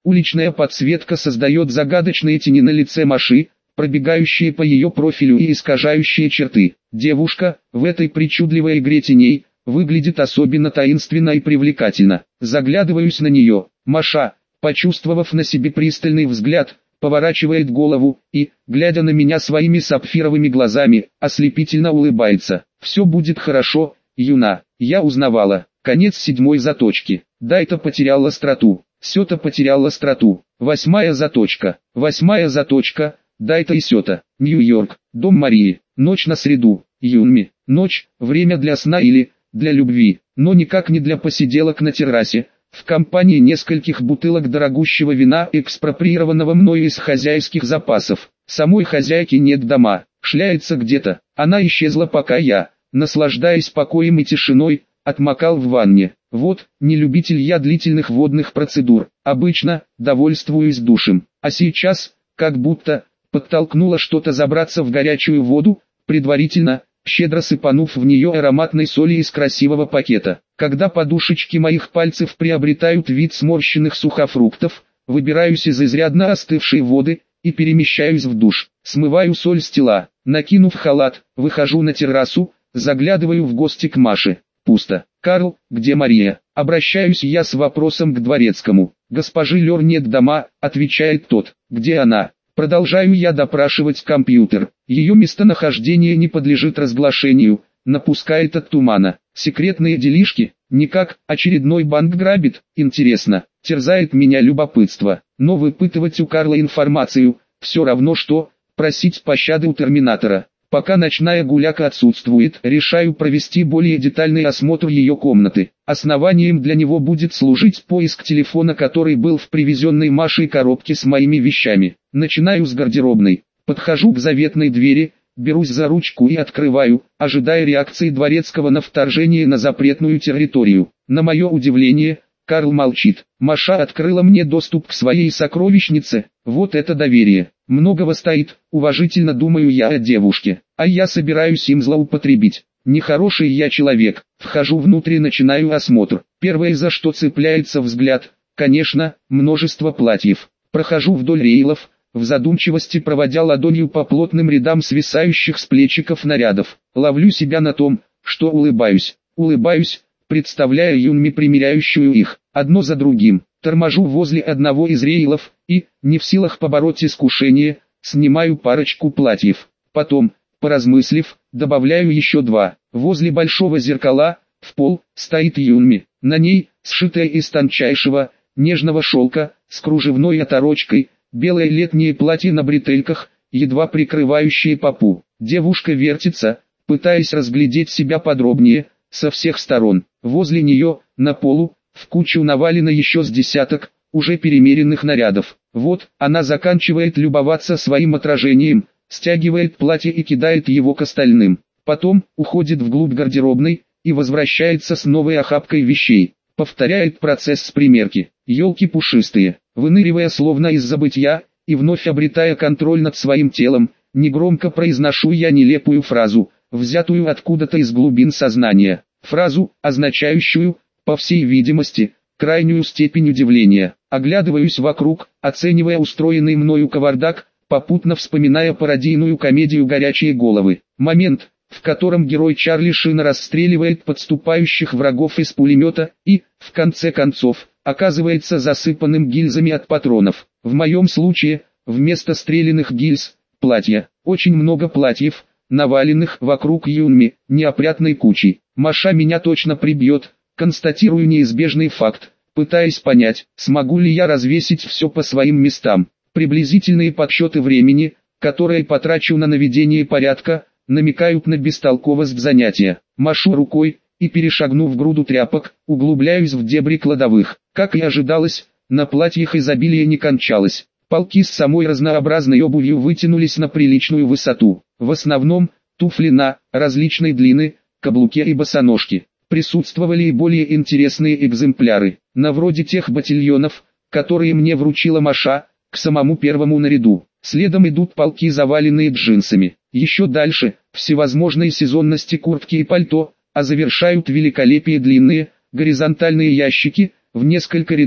Уличная подсветка создает загадочные тени на лице Маши, пробегающие по ее профилю и искажающие черты. Девушка, в этой причудливой игре теней, выглядит особенно таинственно и привлекательно. Заглядываюсь на нее. Маша, почувствовав на себе пристальный взгляд, поворачивает голову и, глядя на меня своими сапфировыми глазами, ослепительно улыбается. «Все будет хорошо, Юна». Я узнавала. Конец 7 заточки. Дай-то потерял остроту. Сё-то потерял остроту. 8 заточка. 8 заточка. Дай-то и сё-то. Нью-Йорк. Дом Марии. Ночь на среду. Юнми. Ночь. Время для сна или для любви. Но никак не для посиделок на террасе. В компании нескольких бутылок дорогущего вина, экспроприированного мною из хозяйских запасов. Самой хозяйки нет дома. Шляется где-то. Она исчезла, пока я, наслаждаясь покоем и тишиной, отмокал в ванне. Вот, не любитель я длительных водных процедур. Обычно, довольствуюсь душем. А сейчас, как будто, подтолкнуло что-то забраться в горячую воду, предварительно, щедро сыпанув в нее ароматной соли из красивого пакета. Когда подушечки моих пальцев приобретают вид сморщенных сухофруктов, выбираюсь из изрядно остывшей воды и перемещаюсь в душ. Смываю соль с тела, накинув халат, выхожу на террасу, заглядываю в гости к Маше. Пусто. «Карл, где Мария?» Обращаюсь я с вопросом к дворецкому. «Госпожи Лёр нет дома», отвечает тот. «Где она?» Продолжаю я допрашивать компьютер. Ее местонахождение не подлежит разглашению, напускает от тумана. Секретные делишки? Никак, очередной банк грабит? Интересно, терзает меня любопытство. Но выпытывать у Карла информацию, все равно что, просить пощады у терминатора. Пока ночная гуляка отсутствует, решаю провести более детальный осмотр ее комнаты. Основанием для него будет служить поиск телефона, который был в привезенной Машей коробке с моими вещами. Начинаю с гардеробной. Подхожу к заветной двери, берусь за ручку и открываю, ожидая реакции дворецкого на вторжение на запретную территорию. На мое удивление, Карл молчит. Маша открыла мне доступ к своей сокровищнице. Вот это доверие. Многого стоит, уважительно думаю я о девушке, а я собираюсь им злоупотребить. Нехороший я человек. Вхожу внутрь и начинаю осмотр. Первое, за что цепляется взгляд, конечно, множество платьев. Прохожу вдоль рейлов, в задумчивости проводя ладонью по плотным рядам свисающих с плечиков нарядов. Ловлю себя на том, что улыбаюсь, представляя Юнми примеряющую их, одно за другим. Торможу возле одного из рейлов и, не в силах побороть искушение, снимаю парочку платьев. Потом, поразмыслив, добавляю еще 2. Возле большого зеркала, в пол, стоит Юнми. На ней, сшитая из тончайшего, нежного шелка, с кружевной оторочкой, белое летнее платье на бретельках, едва прикрывающее попу. Девушка вертится, пытаясь разглядеть себя подробнее, со всех сторон. Возле нее, на полу, в кучу навалено еще с десяток, уже перемеренных нарядов. Вот, она заканчивает любоваться своим отражением, стягивает платье и кидает его к остальным. Потом, уходит вглубь гардеробной, и возвращается с новой охапкой вещей. Повторяет процесс с примерки. Елки пушистые. Выныривая словно из забытья, и вновь обретая контроль над своим телом, негромко произношу я нелепую фразу, взятую откуда-то из глубин сознания. Фразу, означающую, по всей видимости, крайнюю степень удивления. Оглядываюсь вокруг, оценивая устроенный мною кавардак, попутно вспоминая пародийную комедию «Горячие головы». Момент, в котором герой Чарли Шина расстреливает подступающих врагов из пулемета и, в конце концов, оказывается засыпанным гильзами от патронов. В моем случае, вместо стрелянных гильз, платья. Очень много платьев, наваленных вокруг Юнми, неопрятной кучей. Маша меня точно прибьет. Констатирую неизбежный факт, пытаясь понять, смогу ли я развесить все по своим местам. Приблизительные подсчеты времени, которые потрачу на наведение порядка, намекают на бестолковость занятия. Машу рукой, и перешагнув груду тряпок, углубляюсь в дебри кладовых. Как и ожидалось, на платьях изобилие не кончалось. Полки с самой разнообразной обувью вытянулись на приличную высоту. В основном, туфли на различной длины, каблуки и босоножки. Присутствовали и более интересные экземпляры, на вроде тех ботильонов, которые мне вручила Маша, к самому первому наряду. Следом идут полки, заваленные джинсами. Еще дальше, всевозможные сезонности куртки и пальто, а завершают великолепие длинные, горизонтальные ящики, в несколько рядов,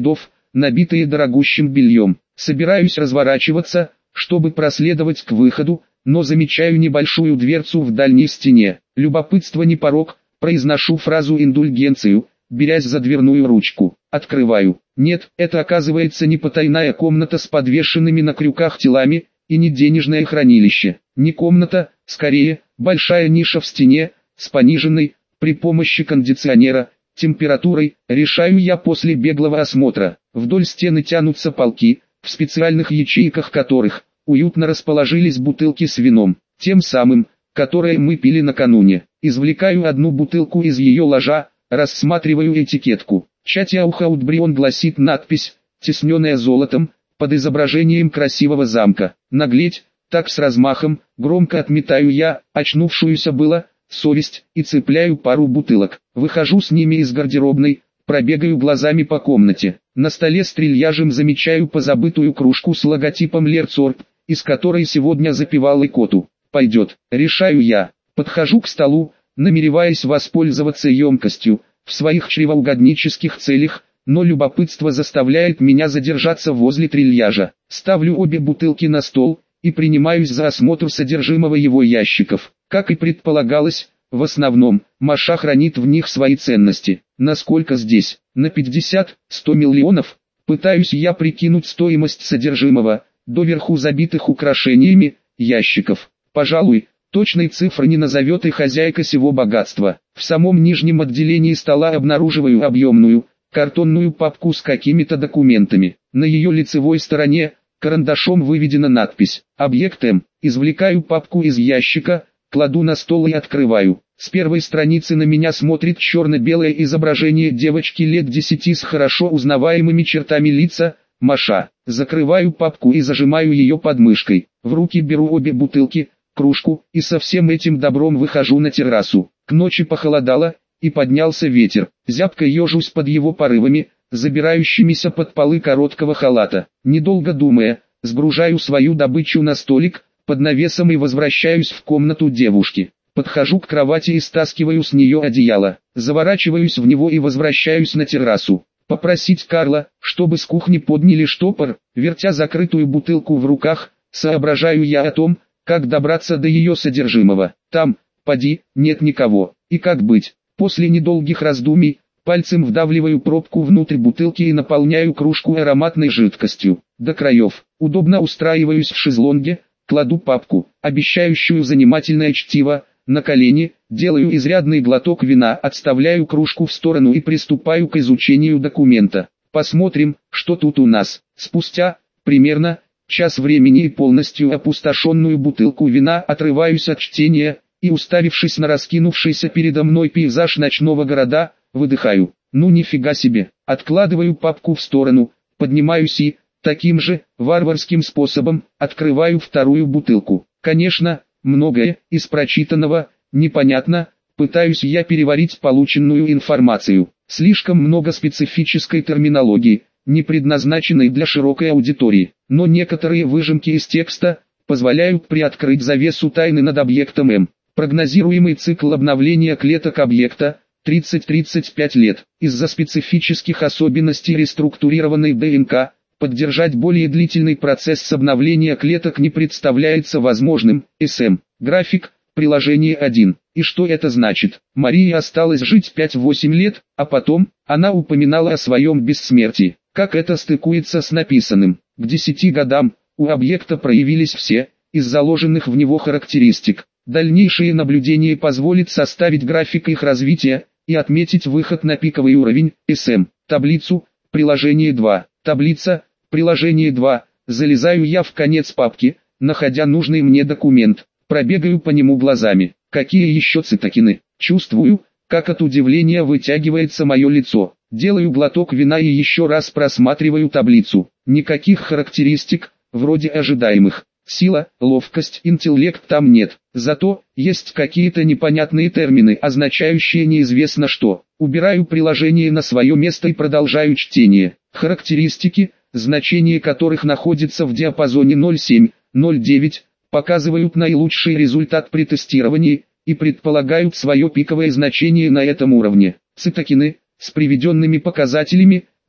набитые дорогущим бельем. Собираюсь разворачиваться, чтобы проследовать к выходу, но замечаю небольшую дверцу в дальней стене. Любопытство не порок, произношу фразу индульгенцию, берясь за дверную ручку. Открываю. Нет, это оказывается не потайная комната с подвешенными на крюках телами, и не денежное хранилище. Не комната, скорее, большая ниша в стене, с пониженной, при помощи кондиционера, температурой, решаю я после беглого осмотра. Вдоль стены тянутся полки, в специальных ячейках которых уютно расположились бутылки с вином, тем самым, которое мы пили накануне. Извлекаю одну бутылку из ее ложа, рассматриваю этикетку. Чатиаухаутбрион гласит надпись, тесненная золотом, под изображением красивого замка. Наглеть, так с размахом, громко отметаю я, очнувшуюся было, совесть, и цепляю пару бутылок. Выхожу с ними из гардеробной, пробегаю глазами по комнате. На столе с трильяжем замечаю позабытую кружку с логотипом Лерцорп, из которой сегодня запивал икоту. Пойдет, решаю я. Подхожу к столу, намереваясь воспользоваться емкостью, в своих чревоугоднических целях, но любопытство заставляет меня задержаться возле трильяжа. Ставлю обе бутылки на стол, и принимаюсь за осмотр содержимого его ящиков. Как и предполагалось, в основном, Маша хранит в них свои ценности. Насколько здесь? На 50-100 миллионов? Пытаюсь я прикинуть стоимость содержимого, доверху забитых украшениями, ящиков. Пожалуй, точной цифры не назовет и хозяйка сего богатства. В самом нижнем отделении стола обнаруживаю объемную, картонную папку с какими-то документами. На ее лицевой стороне, карандашом выведена надпись «Объект М». Извлекаю папку из ящика, кладу на стол и открываю. С первой страницы на меня смотрит черно-белое изображение девочки лет 10 с хорошо узнаваемыми чертами лица, Маша. Закрываю папку и зажимаю ее под мышкой. В руки беру обе бутылки, кружку, и со всем этим добром выхожу на террасу. К ночи похолодало, и поднялся ветер. Зябко ежусь под его порывами, забирающимися под полы короткого халата. Недолго думая, сгружаю свою добычу на столик, под навесом и возвращаюсь в комнату девушки. Подхожу к кровати и стаскиваю с нее одеяло. Заворачиваюсь в него и возвращаюсь на террасу. Попросить Карла, чтобы с кухни подняли штопор, вертя закрытую бутылку в руках, соображаю я о том, как добраться до ее содержимого. Там, поди, нет никого. И как быть? После недолгих раздумий, пальцем вдавливаю пробку внутрь бутылки и наполняю кружку ароматной жидкостью. До краев. Удобно устраиваюсь в шезлонге, кладу папку, обещающую занимательное чтиво, на колени, делаю изрядный глоток вина, отставляю кружку в сторону и приступаю к изучению документа. Посмотрим, что тут у нас. Спустя, примерно, час времени и полностью опустошенную бутылку вина отрываюсь от чтения, и уставившись на раскинувшийся передо мной пейзаж ночного города, выдыхаю. Ну нифига себе. Откладываю папку в сторону, поднимаюсь и, таким же, варварским способом, открываю вторую бутылку. Конечно, многое из прочитанного непонятно, пытаюсь я переварить полученную информацию. Слишком много специфической терминологии, не предназначенной для широкой аудитории, но некоторые выжимки из текста позволяют приоткрыть завесу тайны над объектом М. Прогнозируемый цикл обновления клеток объекта 30-35 лет. Из-за специфических особенностей реструктурированной ДНК, поддержать более длительный процесс обновления клеток не представляется возможным. СМ. График, приложение 1. И что это значит? Марии осталось жить 5-8 лет, а потом, она упоминала о своем бессмертии. Как это стыкуется с написанным? К 10 годам, у объекта проявились все, из заложенных в него характеристик. Дальнейшее наблюдение позволит составить график их развития, и отметить выход на пиковый уровень, СМ. Таблицу, приложение 2. Таблица, приложение 2. Залезаю я в конец папки, находя нужный мне документ. Пробегаю по нему глазами. Какие еще цитокины? Чувствую, как от удивления вытягивается мое лицо. Делаю глоток вина и еще раз просматриваю таблицу. Никаких характеристик, вроде ожидаемых. Сила, ловкость, интеллект там нет. Зато, есть какие-то непонятные термины, означающие неизвестно что. Убираю приложение на свое место и продолжаю чтение. Характеристики, значения которых находятся в диапазоне 0,7-0,9, показывают наилучший результат при тестировании, и предполагают свое пиковое значение на этом уровне. Цитокины, с приведенными показателями,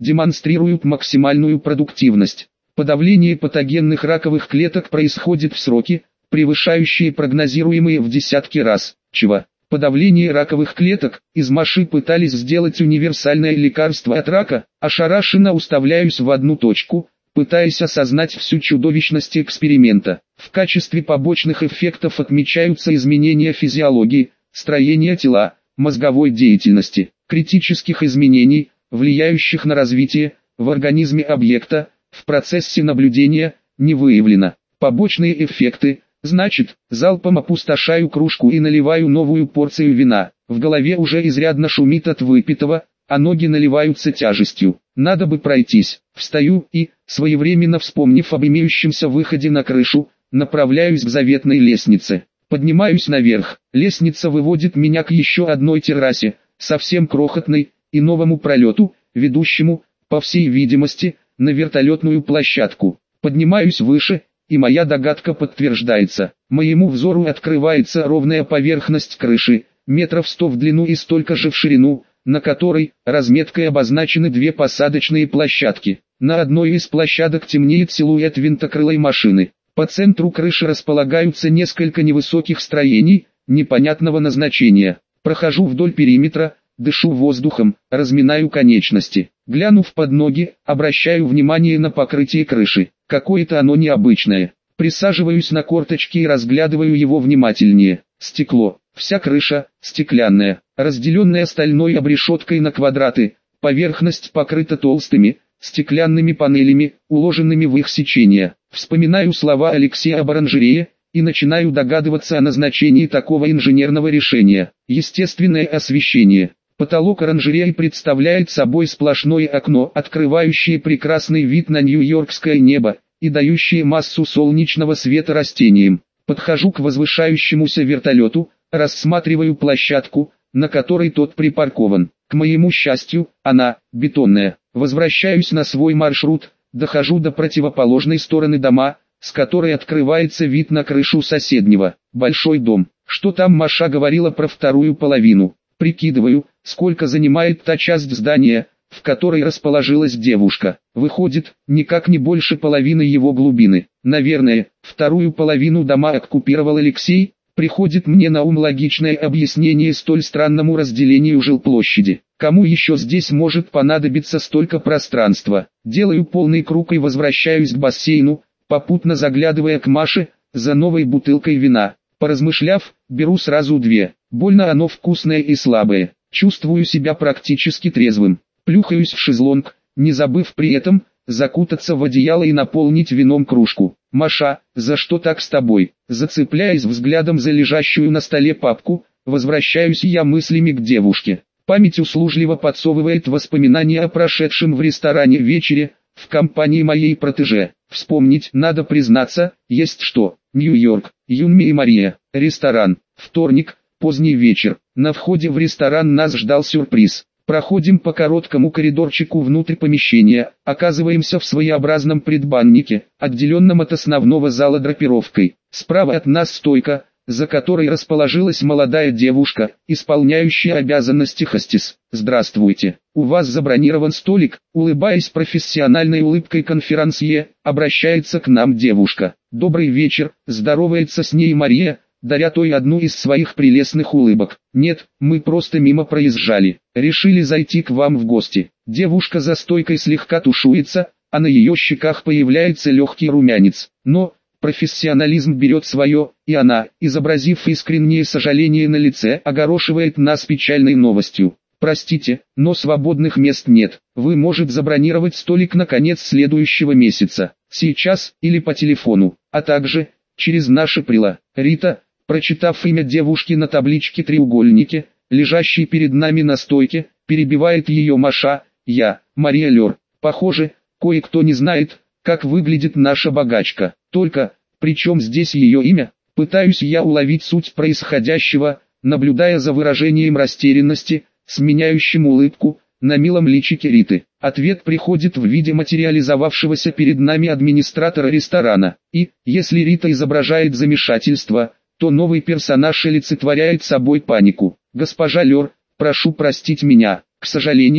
демонстрируют максимальную продуктивность. Подавление патогенных раковых клеток происходит в сроки, превышающие прогнозируемые в десятки раз. Чего? Подавление раковых клеток. Из мыши пытались сделать универсальное лекарство от рака. Ошарашенно уставляюсь в одну точку, пытаясь осознать всю чудовищность эксперимента. В качестве побочных эффектов отмечаются изменения физиологии, строения тела, мозговой деятельности, критических изменений, влияющих на развитие в организме объекта, в процессе наблюдения, не выявлено. Побочные эффекты, значит, залпом опустошаю кружку и наливаю новую порцию вина. В голове уже изрядно шумит от выпитого, а ноги наливаются тяжестью. Надо бы пройтись. Встаю и, своевременно вспомнив об имеющемся выходе на крышу, направляюсь к заветной лестнице. Поднимаюсь наверх. Лестница выводит меня к еще одной террасе, совсем крохотной, и новому пролету, ведущему, по всей видимости, на вертолетную площадку. Поднимаюсь выше, и моя догадка подтверждается. Моему взору открывается ровная поверхность крыши, метров 100 в длину и столько же в ширину, на которой, разметкой обозначены две посадочные площадки. На одной из площадок темнеет силуэт винтокрылой машины. По центру крыши располагаются несколько невысоких строений, непонятного назначения. Прохожу вдоль периметра, дышу воздухом, разминаю конечности. Глянув под ноги, обращаю внимание на покрытие крыши. Какое-то оно необычное. Присаживаюсь на корточки и разглядываю его внимательнее. Стекло. Вся крыша стеклянная, разделенная стальной обрешеткой на квадраты. Поверхность покрыта толстыми, стеклянными панелями, уложенными в их сечение. Вспоминаю слова Алексея об оранжерее и начинаю догадываться о назначении такого инженерного решения. Естественное освещение. Потолок оранжереи представляет собой сплошное окно, открывающее прекрасный вид на нью-йоркское небо и дающее массу солнечного света растениям. Подхожу к возвышающемуся вертолету, рассматриваю площадку, на которой тот припаркован. К моему счастью, она бетонная. Возвращаюсь на свой маршрут, дохожу до противоположной стороны дома, с которой открывается вид на крышу соседнего. Большой дом. Что там Маша говорила про вторую половину? Прикидываю, сколько занимает та часть здания, в которой расположилась девушка. Выходит, никак не больше половины его глубины. Наверное, вторую половину дома оккупировал Алексей. Приходит мне на ум логичное объяснение столь странному разделению жилплощади. Кому еще здесь может понадобиться столько пространства? Делаю полный круг и возвращаюсь к бассейну, попутно заглядывая к Маше за новой бутылкой вина. Поразмышляв, беру сразу две. Больно оно вкусное и слабое. Чувствую себя практически трезвым. Плюхаюсь в шезлонг, не забыв при этом закутаться в одеяло и наполнить вином кружку. «Маша, за что так с тобой?» Зацепляясь взглядом за лежащую на столе папку, возвращаюсь я мыслями к девушке. Память услужливо подсовывает воспоминания о прошедшем в ресторане вечере, в компании моей протеже. Вспомнить, надо признаться, есть что. Нью-Йорк, Юнми и Мария, ресторан, вторник, поздний вечер. На входе в ресторан нас ждал сюрприз. Проходим по короткому коридорчику внутрь помещения, оказываемся в своеобразном предбаннике, отделенном от основного зала драпировкой. Справа от нас стойка, за которой расположилась молодая девушка, исполняющая обязанности хостес. «Здравствуйте, у вас забронирован столик», улыбаясь профессиональной улыбкой конферансье, обращается к нам девушка. «Добрый вечер», здоровается с ней Мария, даря той одну из своих прелестных улыбок. «Нет, мы просто мимо проезжали, решили зайти к вам в гости». Девушка за стойкой слегка тушуется, а на ее щеках появляется легкий румянец. Но профессионализм берет свое, и она, изобразив искреннее сожаление на лице, огорошивает нас печальной новостью. «Простите, но свободных мест нет. Вы можете забронировать столик на конец следующего месяца, сейчас или по телефону, а также через наше прила». Рита, прочитав имя девушки на табличке треугольнике, лежащей перед нами на стойке, перебивает ее Маша. «Я, Мария Лёр. Похоже, кое-кто не знает, как выглядит наша богачка. Только, при чем здесь ее имя?» Пытаюсь я уловить суть происходящего, наблюдая за выражением растерянности, сменяющим улыбку, на милом личике Риты. Ответ приходит в виде материализовавшегося перед нами администратора ресторана. И, если Рита изображает замешательство, то новый персонаж олицетворяет собой панику. «Госпожа Лёр, прошу простить меня. К сожалению,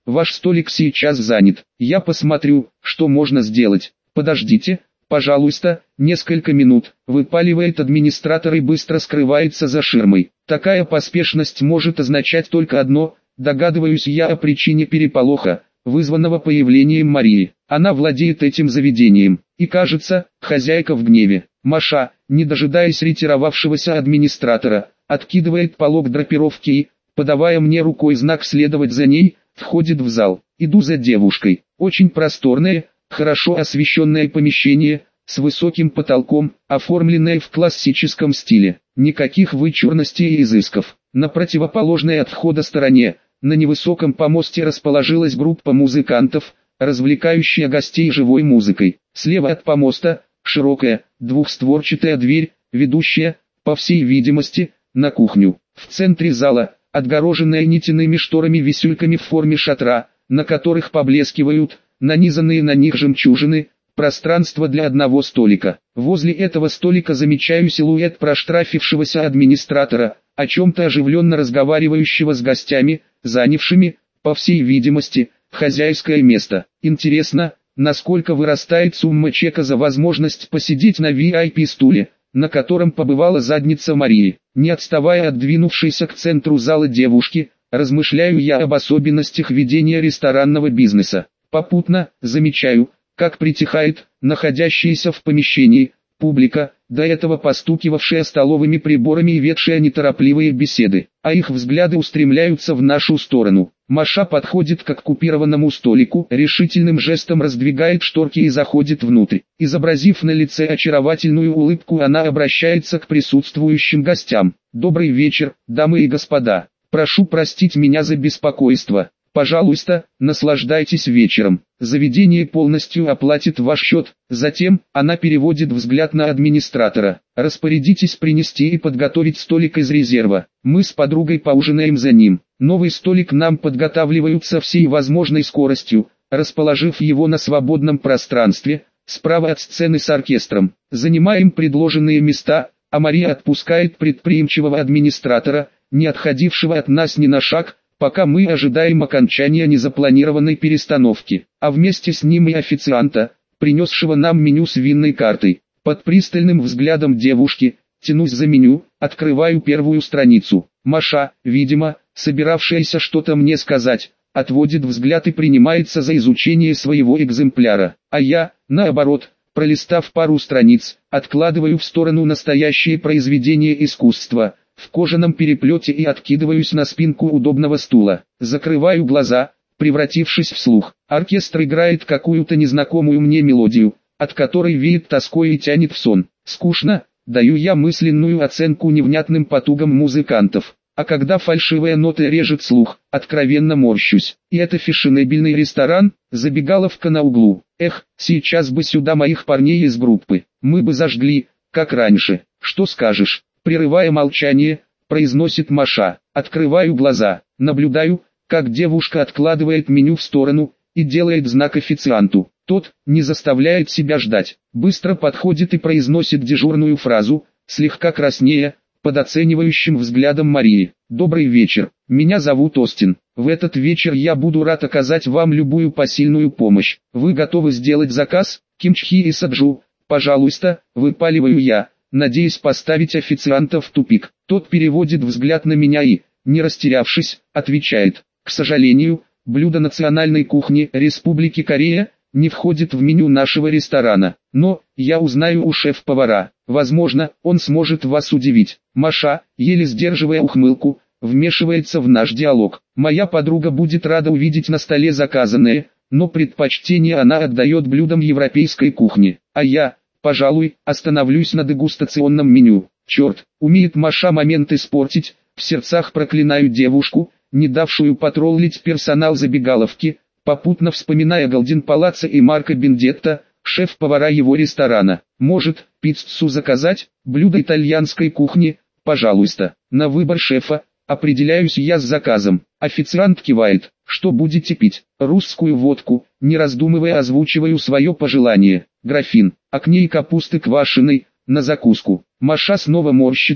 ваш столик сейчас занят. Я посмотрю, что можно сделать. Подождите, пожалуйста, несколько минут. Выпаливает администратор и быстро скрывается за ширмой. Такая поспешность может означать только одно. Догадываюсь я о причине переполоха, вызванного появлением Марии. Она владеет этим заведением. И кажется, хозяйка в гневе. Маша, не дожидаясь ретировавшегося администратора, откидывает полог драпировки и, подавая мне рукой знак следовать за ней, входит в зал. Иду за девушкой. Очень просторное, хорошо освещенное помещение, с высоким потолком, оформленное в классическом стиле. Никаких вычурностей и изысков. На противоположной от входа стороне, на невысоком помосте расположилась группа музыкантов, развлекающая гостей живой музыкой. Слева от помоста, широкая, двухстворчатая дверь, ведущая, по всей видимости, на кухню. В центре зала, отгороженная нитяными шторами-висюльками в форме шатра, на которых поблескивают, нанизанные на них жемчужины, пространство для одного столика. Возле этого столика замечаю силуэт проштрафившегося администратора, о чем-то оживленно разговаривающего с гостями, занявшими, по всей видимости, хозяйское место. Интересно, насколько вырастает сумма чека за возможность посидеть на VIP-стуле, на котором побывала задница Марии. Не отставая от двинувшейся к центру зала девушки, размышляю я об особенностях ведения ресторанного бизнеса. Попутно, замечаю, как притихает, находящаяся в помещении, публика, до этого постукивавшая столовыми приборами и ведшая неторопливые беседы, а их взгляды устремляются в нашу сторону. Маша подходит к оккупированному столику, решительным жестом раздвигает шторки и заходит внутрь. Изобразив на лице очаровательную улыбку, она обращается к присутствующим гостям. «Добрый вечер, дамы и господа. Прошу простить меня за беспокойство. Пожалуйста, наслаждайтесь вечером. Заведение полностью оплатит ваш счет». Затем, она переводит взгляд на администратора. «Распорядитесь принести и подготовить столик из резерва. Мы с подругой поужинаем за ним. Новый столик нам подготавливают со всей возможной скоростью, расположив его на свободном пространстве, справа от сцены с оркестром. Занимаем предложенные места, а Мария отпускает предприимчивого администратора, не отходившего от нас ни на шаг, пока мы ожидаем окончания незапланированной перестановки, а вместе с ним и официанта, принесшего нам меню с винной картой. Под пристальным взглядом девушки, тянусь за меню, открываю первую страницу. Маша, видимо, собиравшаяся что-то мне сказать, отводит взгляд и принимается за изучение своего экземпляра, а я, наоборот, пролистав пару страниц, откладываю в сторону настоящее произведение искусства, в кожаном переплете и откидываюсь на спинку удобного стула. Закрываю глаза, превратившись в слух. Оркестр играет какую-то незнакомую мне мелодию, от которой веет тоской и тянет в сон. Скучно, даю я мысленную оценку невнятным потугам музыкантов. А когда фальшивая нота режет слух, откровенно морщусь. И это фешенебельный ресторан, забегаловка на углу. Эх, сейчас бы сюда моих парней из группы. Мы бы зажгли, как раньше. Что скажешь? Прерывая молчание, произносит Маша. Открываю глаза, наблюдаю, как девушка откладывает меню в сторону и делает знак официанту. Тот не заставляет себя ждать, быстро подходит и произносит дежурную фразу, слегка краснея, под оценивающим взглядом Марии. «Добрый вечер, меня зовут Остин. В этот вечер я буду рад оказать вам любую посильную помощь. Вы готовы сделать заказ? Кимчхи и саджу, пожалуйста», выпаливаю я, надеясь поставить официанта в тупик. Тот переводит взгляд на меня и, не растерявшись, отвечает: «К сожалению, блюдо национальной кухни Республики Корея не входит в меню нашего ресторана, но я узнаю у шеф-повара, возможно, он сможет вас удивить». Маша, еле сдерживая ухмылку, вмешивается в наш диалог. Моя подруга будет рада увидеть на столе заказанное, но предпочтение она отдает блюдам европейской кухни, а я, пожалуй, остановлюсь на дегустационном меню. Черт, умеет Маша момент испортить, в сердцах проклинаю девушку, не давшую потроллить персонал забегаловки, попутно вспоминая Голден Палаццо и Марко Бендетта, шеф-повара его ресторана. «Может, пиццу заказать? Блюдо итальянской кухни, пожалуйста». На выбор шефа определяюсь я с заказом. Официант кивает. «Что будете пить?» «Русскую водку», не раздумывая озвучиваю свое пожелание. «Графин, а к ней капусты квашеной, на закуску». Маша снова морщится,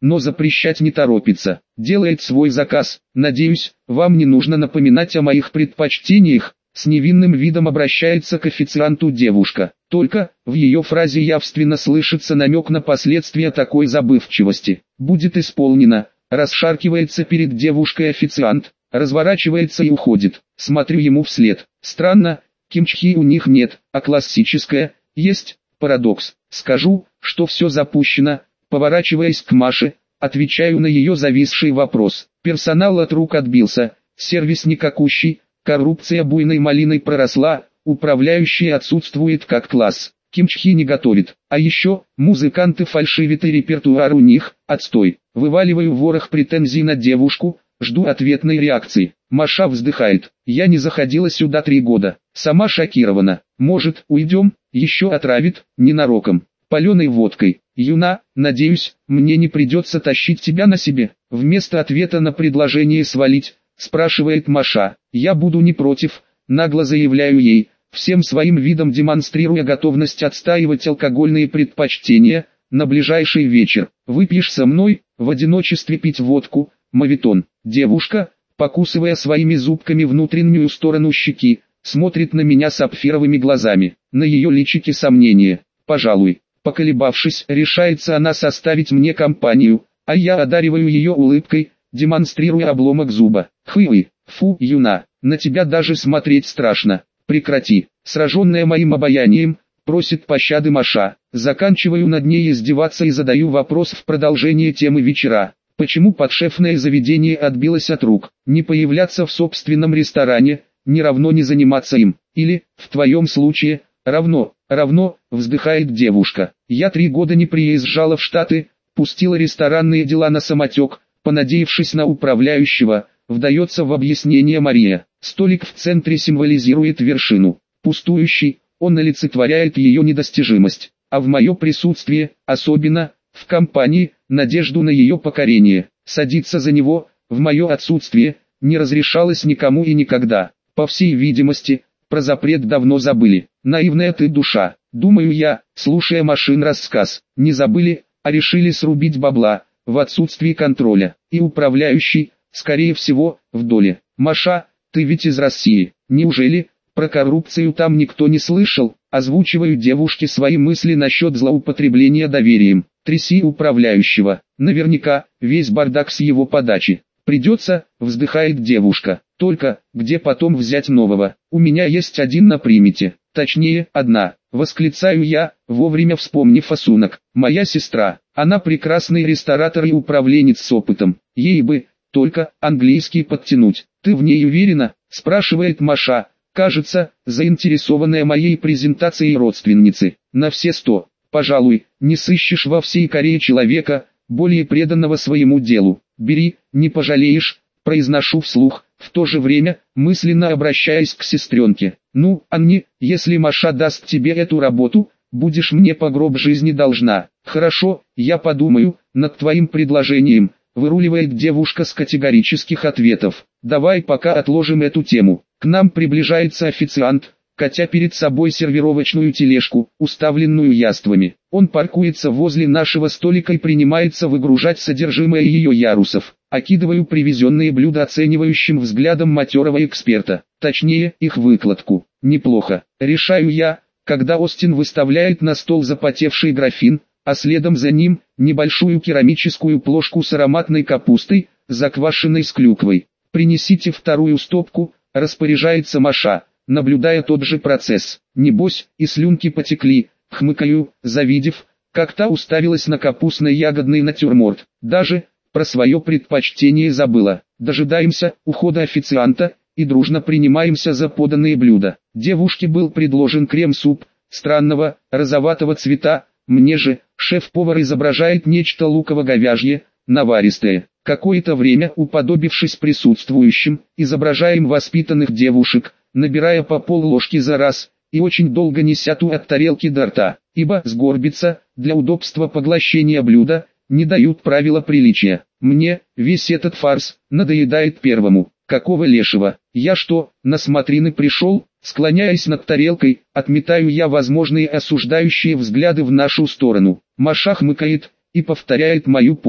но запрещать не торопится. Делает свой заказ. Надеюсь, вам не нужно напоминать о моих предпочтениях. С невинным видом обращается к официанту девушка. Только, в ее фразе явственно слышится намек на последствия такой забывчивости. Будет исполнено. Расшаркивается перед девушкой официант, разворачивается и уходит. Смотрю ему вслед. Странно, кимчхи у них нет, а классическое есть. Парадокс. Скажу, что все запущено. Поворачиваясь к Маше, отвечаю на ее зависший вопрос. Персонал от рук отбился, сервис никакущий, коррупция буйной малиной проросла, управляющий отсутствует как класс. Кимчхи не готовит. А еще, музыканты фальшивят и репертуар у них, отстой. Вываливаю ворох претензий на девушку, жду ответной реакции. Маша вздыхает. Я не заходила сюда 3 года. Сама шокирована. Может, уйдем? Еще отравит, ненароком. Паленой водкой. Юна, надеюсь, мне не придется тащить тебя на себе. Вместо ответа на предложение свалить, спрашивает Маша. Я буду не против, нагло заявляю ей, всем своим видом демонстрируя готовность отстаивать алкогольные предпочтения. На ближайший вечер. Выпьешь со мной, в одиночестве пить водку, моветон. Девушка, покусывая своими зубками внутреннюю сторону щеки, смотрит на меня сапфировыми глазами. На ее личике сомнение. Пожалуй. Поколебавшись, решается она составить мне компанию, а я одариваю ее улыбкой, демонстрируя обломок зуба. Хы-вы, фу, Юна, на тебя даже смотреть страшно. Прекрати. Сраженная моим обаянием, просит пощады Маша. Заканчиваю над ней издеваться и задаю вопрос в продолжение темы вечера. Почему подшефное заведение отбилось от рук? Не появляться в собственном ресторане, не равно не заниматься им. Или, в твоем случае, равно, вздыхает девушка. Я 3 года не приезжала в Штаты, пустила ресторанные дела на самотек, понадеявшись на управляющего, вдается в объяснение Мария. Столик в центре символизирует вершину. Пустующий, он олицетворяет ее недостижимость. А в мое присутствие, особенно, в компании, надежду на ее покорение. Садиться за него, в мое отсутствие, не разрешалось никому и никогда. По всей видимости, про запрет давно забыли. Наивная ты душа, думаю я, слушая Машин рассказ. Не забыли, а решили срубить бабла, в отсутствии контроля. И управляющий, скорее всего, в доле. Маша, ты ведь из России, неужели? Про коррупцию там никто не слышал. Озвучиваю девушке свои мысли насчет злоупотребления доверием. Тряси управляющего. Наверняка, весь бардак с его подачи. Придется, вздыхает девушка. Только, где потом взять нового? У меня есть один на примете. Точнее, одна. Восклицаю я, вовремя вспомнив о Сунок. Моя сестра. Она прекрасный ресторатор и управленец с опытом. Ей бы, только, английский подтянуть. Ты в ней уверена? Спрашивает Маша. Кажется, заинтересованная моей презентацией родственницы. На все 100. Пожалуй, не сыщешь во всей Корее человека, более преданного своему делу. Бери, не пожалеешь, произношу вслух, в то же время, мысленно обращаясь к сестренке. Ну, Анни, если Маша даст тебе эту работу, будешь мне по гроб жизни должна. Хорошо, я подумаю, над твоим предложением, выруливает девушка с категорических ответов. Давай пока отложим эту тему. К нам приближается официант, катя перед собой сервировочную тележку, уставленную яствами. Он паркуется возле нашего столика и принимается выгружать содержимое ее ярусов. Окидываю привезенные блюда оценивающим взглядом матерого эксперта, точнее, их выкладку. Неплохо, решаю я, когда Остин выставляет на стол запотевший графин, а следом за ним, небольшую керамическую плошку с ароматной капустой, заквашенной с клюквой. Принесите вторую стопку, распоряжается Маша, наблюдая тот же процесс. Небось, и слюнки потекли, хмыкаю, завидев, как та уставилась на капустно-ягодный натюрморт. Даже, про свое предпочтение забыла. Дожидаемся ухода официанта, и дружно принимаемся за поданные блюда. Девушке был предложен крем-суп, странного, розоватого цвета, мне же, шеф-повар изображает нечто луково-говяжье, наваристое. Какое-то время, уподобившись присутствующим, изображаем воспитанных девушек, набирая по пол-ложки за раз, и очень долго неся ту от тарелки до рта, ибо сгорбиться, для удобства поглощения блюда, не дают правила приличия. Мне, весь этот фарс, надоедает первому. Какого лешего? Я что, на смотрины пришел? Склоняясь над тарелкой, отметаю я возможные осуждающие взгляды в нашу сторону. Маша хмыкает и повторяет мою позу.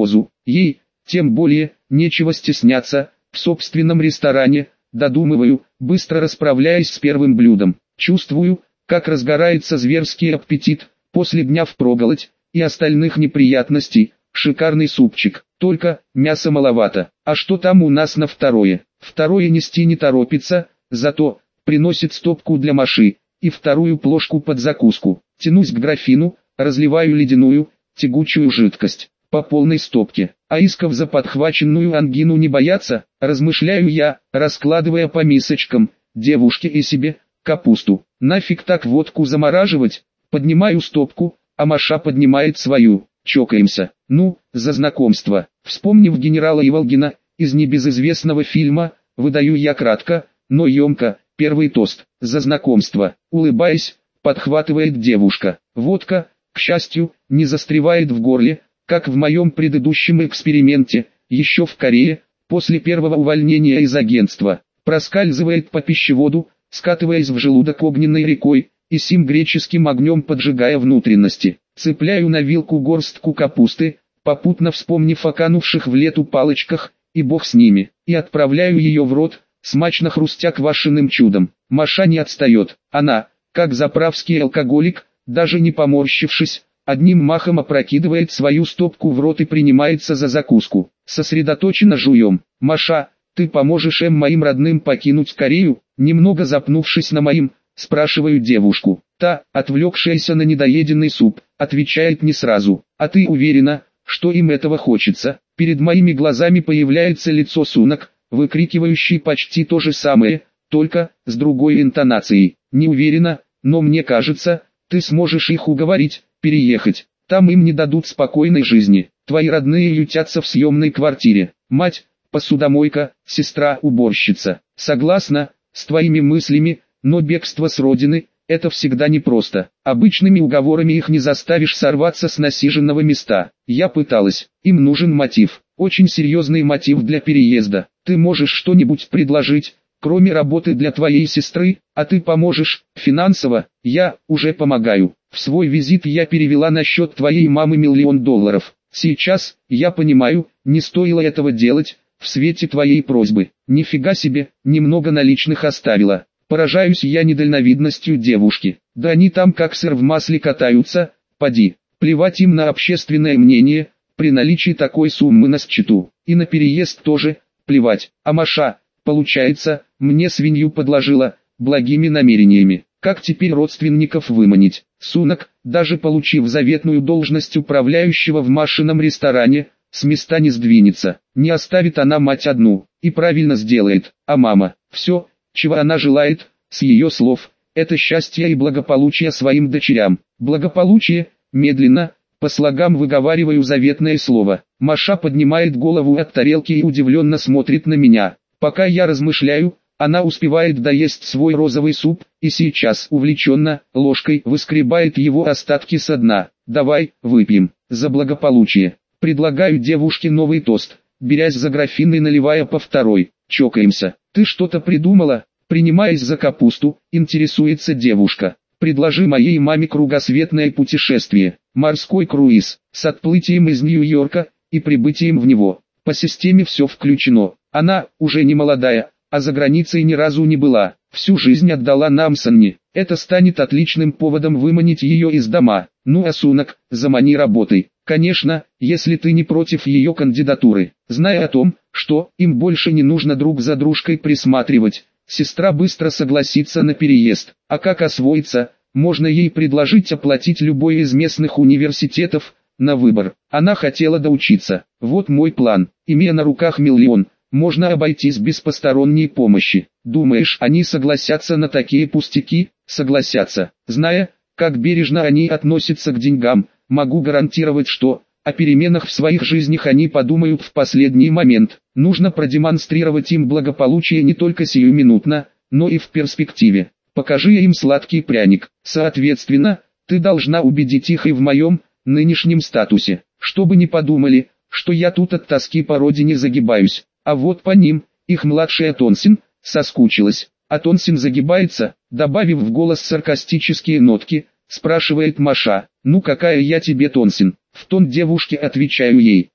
Ей, тем более, нечего стесняться, в собственном ресторане, додумываю, быстро расправляясь с первым блюдом. Чувствую, как разгорается зверский аппетит, после дня впроголодь и остальных неприятностей. Шикарный супчик, только мяса маловато. А что там у нас на второе? Второе нести не торопится, зато приносит стопку для Маши и вторую плошку под закуску. Тянусь к графину, разливаю ледяную, тягучую жидкость по полной стопке. А исков за подхваченную ангину не бояться, размышляю я, раскладывая по мисочкам, девушке и себе, капусту. Нафиг так водку замораживать? Поднимаю стопку, а Маша поднимает свою. Чокаемся. Ну, за знакомство. Вспомнив генерала Иволгина, из небезызвестного фильма, выдаю я кратко, но емко, первый тост. За знакомство. Улыбаясь, подхватывает девушка. Водка, к счастью, не застревает в горле, как в моем предыдущем эксперименте, еще в Корее, после первого увольнения из агентства. Проскальзывает по пищеводу, скатываясь в желудок огненной рекой, и сим греческим огнем поджигая внутренности. Цепляю на вилку горстку капусты, попутно вспомнив о канувших в лету палочках, и бог с ними, и отправляю ее в рот, смачно хрустя квашеным чудом. Маша не отстает. Она, как заправский алкоголик, даже не поморщившись, одним махом опрокидывает свою стопку в рот и принимается за закуску. Сосредоточенно жуем. Маша, ты поможешь моим родным покинуть Корею? Немного запнувшись на моим, спрашиваю девушку. Та, отвлекшаяся на недоеденный суп, отвечает не сразу. А ты уверена, что им этого хочется? Перед моими глазами появляется лицо Сунок, выкрикивающий почти то же самое, только с другой интонацией. Не уверена, но мне кажется, ты сможешь их уговорить переехать. Там им не дадут спокойной жизни. Твои родные ютятся в съемной квартире. Мать, посудомойка, сестра, уборщица. Согласна с твоими мыслями, но бегство с родины – это всегда непросто. Обычными уговорами их не заставишь сорваться с насиженного места. Я пыталась. Им нужен мотив. Очень серьезный мотив для переезда. Ты можешь что-нибудь предложить, кроме работы для твоей сестры, а ты поможешь, финансово? Я уже помогаю. В свой визит я перевела на счет твоей мамы $1 миллион. Сейчас, я понимаю, не стоило этого делать, в свете твоей просьбы. Нифига себе, немного наличных оставила. Поражаюсь я недальновидностью девушки. Да они там как сыр в масле катаются, поди. Плевать им на общественное мнение, при наличии такой суммы на счету. И на переезд тоже, плевать. А Маша, получается, мне свинью подложила, благими намерениями. Как теперь родственников выманить? Сунок, даже получив заветную должность управляющего в Машином ресторане, с места не сдвинется. Не оставит она мать одну, и правильно сделает. А мама, все, чего она желает, с ее слов, это счастье и благополучие своим дочерям. Благополучие, медленно, по слогам выговариваю заветное слово. Маша поднимает голову от тарелки и удивленно смотрит на меня. Пока я размышляю, она успевает доесть свой розовый суп, и сейчас увлеченно, ложкой выскребает его остатки со дна. Давай, выпьем, за благополучие. Предлагаю девушке новый тост, берясь за графин и наливая по второй. Чокаемся. Ты что-то придумала? Принимаясь за капусту, интересуется девушка. Предложи моей маме кругосветное путешествие. Морской круиз, с отплытием из Нью-Йорка и прибытием в него. По системе все включено. Она, уже не молодая, а за границей ни разу не была. Всю жизнь отдала Намсонне. Это станет отличным поводом выманить ее из дома. Ну а Сунок, замани работой. Конечно, если ты не против ее кандидатуры. Зная о том, что им больше не нужно друг за дружкой присматривать, сестра быстро согласится на переезд. А как освоиться, можно ей предложить оплатить любой из местных университетов, на выбор. Она хотела доучиться. Вот мой план. Имея на руках $1 миллион, можно обойтись без посторонней помощи. Думаешь, они согласятся на такие пустяки? Согласятся. Зная, как бережно они относятся к деньгам, могу гарантировать, что о переменах в своих жизнях они подумают в последний момент. Нужно продемонстрировать им благополучие не только сиюминутно, но и в перспективе. Покажи им сладкий пряник. Соответственно, ты должна убедить их и в моем нынешнем статусе, чтобы не подумали, что я тут от тоски по родине загибаюсь. А вот по ним, их младшая Тонсин, соскучилась. А Тонсин загибается, добавив в голос саркастические нотки, спрашивает Маша. Ну какая я тебе Тонсин? В тон девушке отвечаю ей.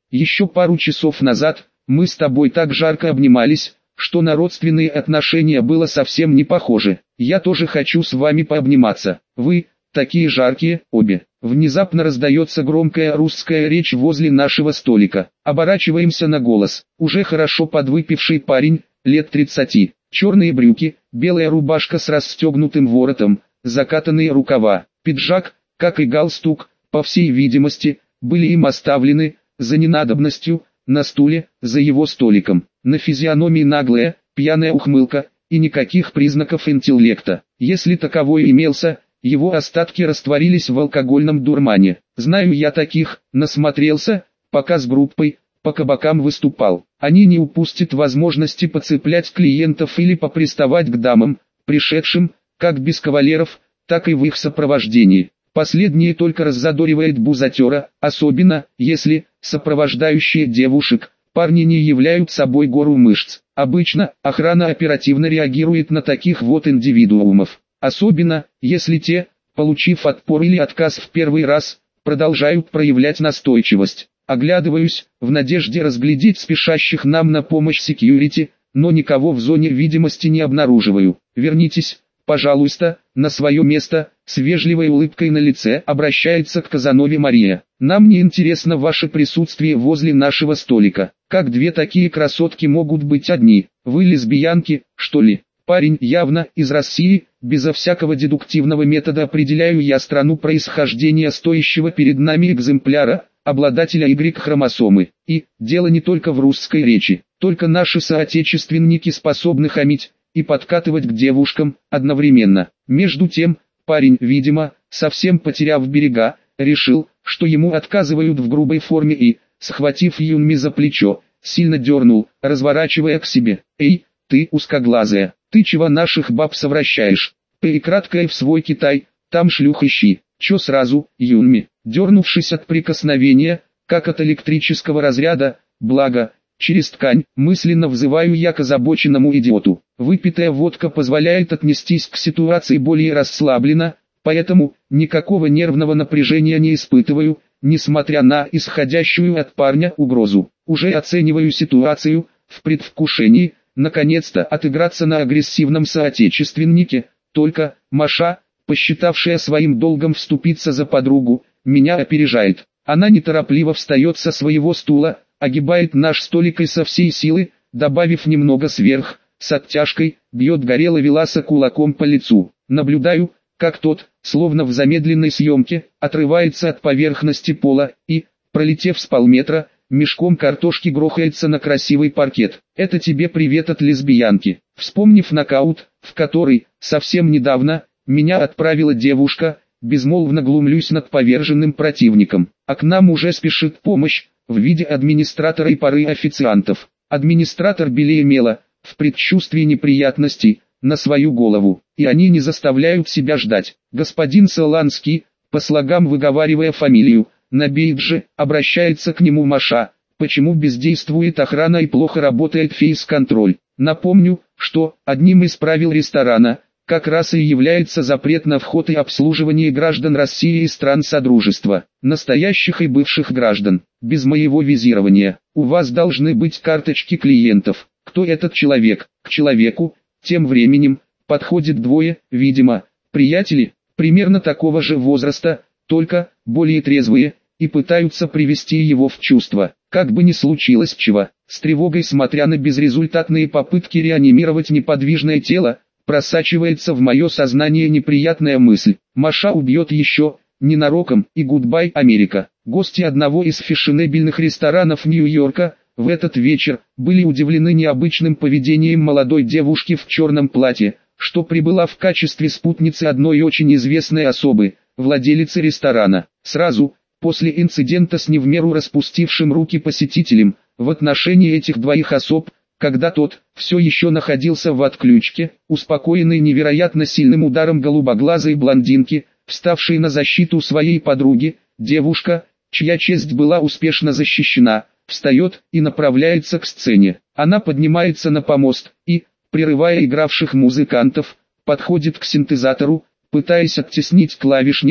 Еще пару часов назад мы с тобой так жарко обнимались, что на родственные отношения было совсем не похоже. Я тоже хочу с вами пообниматься. Вы такие жаркие, обе. Внезапно раздается громкая русская речь возле нашего столика. Оборачиваемся на голос. Уже хорошо подвыпивший парень, лет 30. Черные брюки, белая рубашка с расстегнутым воротом, закатанные рукава. Пиджак, как и галстук, по всей видимости, были им оставлены, за ненадобностью, на стуле, за его столиком. На физиономии наглая, пьяная ухмылка, и никаких признаков интеллекта. Если таковой имелся, его остатки растворились в алкогольном дурмане. Знаю я таких, насмотрелся, пока с группой, по кабакам выступал. Они не упустят возможности поцеплять клиентов или поприставать к дамам, пришедшим, как без кавалеров, так и в их сопровождении. Последнее только раззадоривает бузатера, особенно, если сопровождающие девушек, парни не являют собой гору мышц. Обычно, охрана оперативно реагирует на таких вот индивидуумов. Особенно, если те, получив отпор или отказ в первый раз, продолжают проявлять настойчивость. Оглядываюсь, в надежде разглядеть спешащих нам на помощь секьюрити, но никого в зоне видимости не обнаруживаю. Вернитесь, пожалуйста, на свое место, с вежливой улыбкой на лице обращается к Казанове Мария. Нам не интересно ваше присутствие возле нашего столика. Как две такие красотки могут быть одни? Вы лесбиянки, что ли? Парень явно из России, безо всякого дедуктивного метода определяю я страну происхождения стоящего перед нами экземпляра, обладателя Y-хромосомы. И, дело не только в русской речи, только наши соотечественники способны хамить и подкатывать к девушкам одновременно. Между тем, парень, видимо, совсем потеряв берега, решил, что ему отказывают в грубой форме и, схватив Юнми за плечо, сильно дернул, разворачивая к себе. «Эй, ты узкоглазая, ты чего наших баб совращаешь? И краткое в свой Китай, там шлюх ищи». «Чё сразу, Юнми?» Дернувшись от прикосновения, как от электрического разряда, благо, через ткань, мысленно взываю я к озабоченному идиоту. Выпитая водка позволяет отнестись к ситуации более расслабленно, поэтому никакого нервного напряжения не испытываю, несмотря на исходящую от парня угрозу. Уже оцениваю ситуацию, в предвкушении, наконец-то отыграться на агрессивном соотечественнике, только, Маша, посчитавшая своим долгом вступиться за подругу, меня опережает. Она неторопливо встает со своего стула, огибает наш столик и со всей силы, добавив немного сверх, с оттяжкой, бьет Горело Веласа кулаком по лицу. Наблюдаю, как тот, словно в замедленной съемке, отрывается от поверхности пола и, пролетев с полметра, мешком картошки грохается на красивый паркет. Это тебе привет от лесбиянки. Вспомнив нокаут, в который, совсем недавно, меня отправила девушка, безмолвно глумлюсь над поверженным противником. А к нам уже спешит помощь, в виде администратора и пары официантов. Администратор белее мела, в предчувствии неприятностей, на свою голову. И они не заставляют себя ждать. Господин Соланский, по слогам выговаривая фамилию, на бейдже, обращается к нему Маша. Почему бездействует охрана и плохо работает фейс-контроль? Напомню, что одним из правил ресторана как раз и является запрет на вход и обслуживание граждан России и стран Содружества, настоящих и бывших граждан. Без моего визирования, у вас должны быть карточки клиентов. Кто этот человек? К человеку, тем временем, подходит двое, видимо, приятели, примерно такого же возраста, только, более трезвые, и пытаются привести его в чувство. Как бы ни случилось чего, с тревогой смотря на безрезультатные попытки реанимировать неподвижное тело, просачивается в мое сознание неприятная мысль. Маша убьет еще, ненароком, и гудбай, Америка. Гости одного из фешенебельных ресторанов Нью-Йорка, в этот вечер, были удивлены необычным поведением молодой девушки в черном платье, что прибыла в качестве спутницы одной очень известной особы, владелицы ресторана. Сразу, после инцидента с не в меру распустившим руки посетителем, в отношении этих двоих особ, когда тот все еще находился в отключке, успокоенный невероятно сильным ударом голубоглазой блондинки, вставшей на защиту своей подруги, девушка, чья честь была успешно защищена, встает и направляется к сцене. Она поднимается на помост и, прерывая игравших музыкантов, подходит к синтезатору, пытаясь оттеснить клавишника,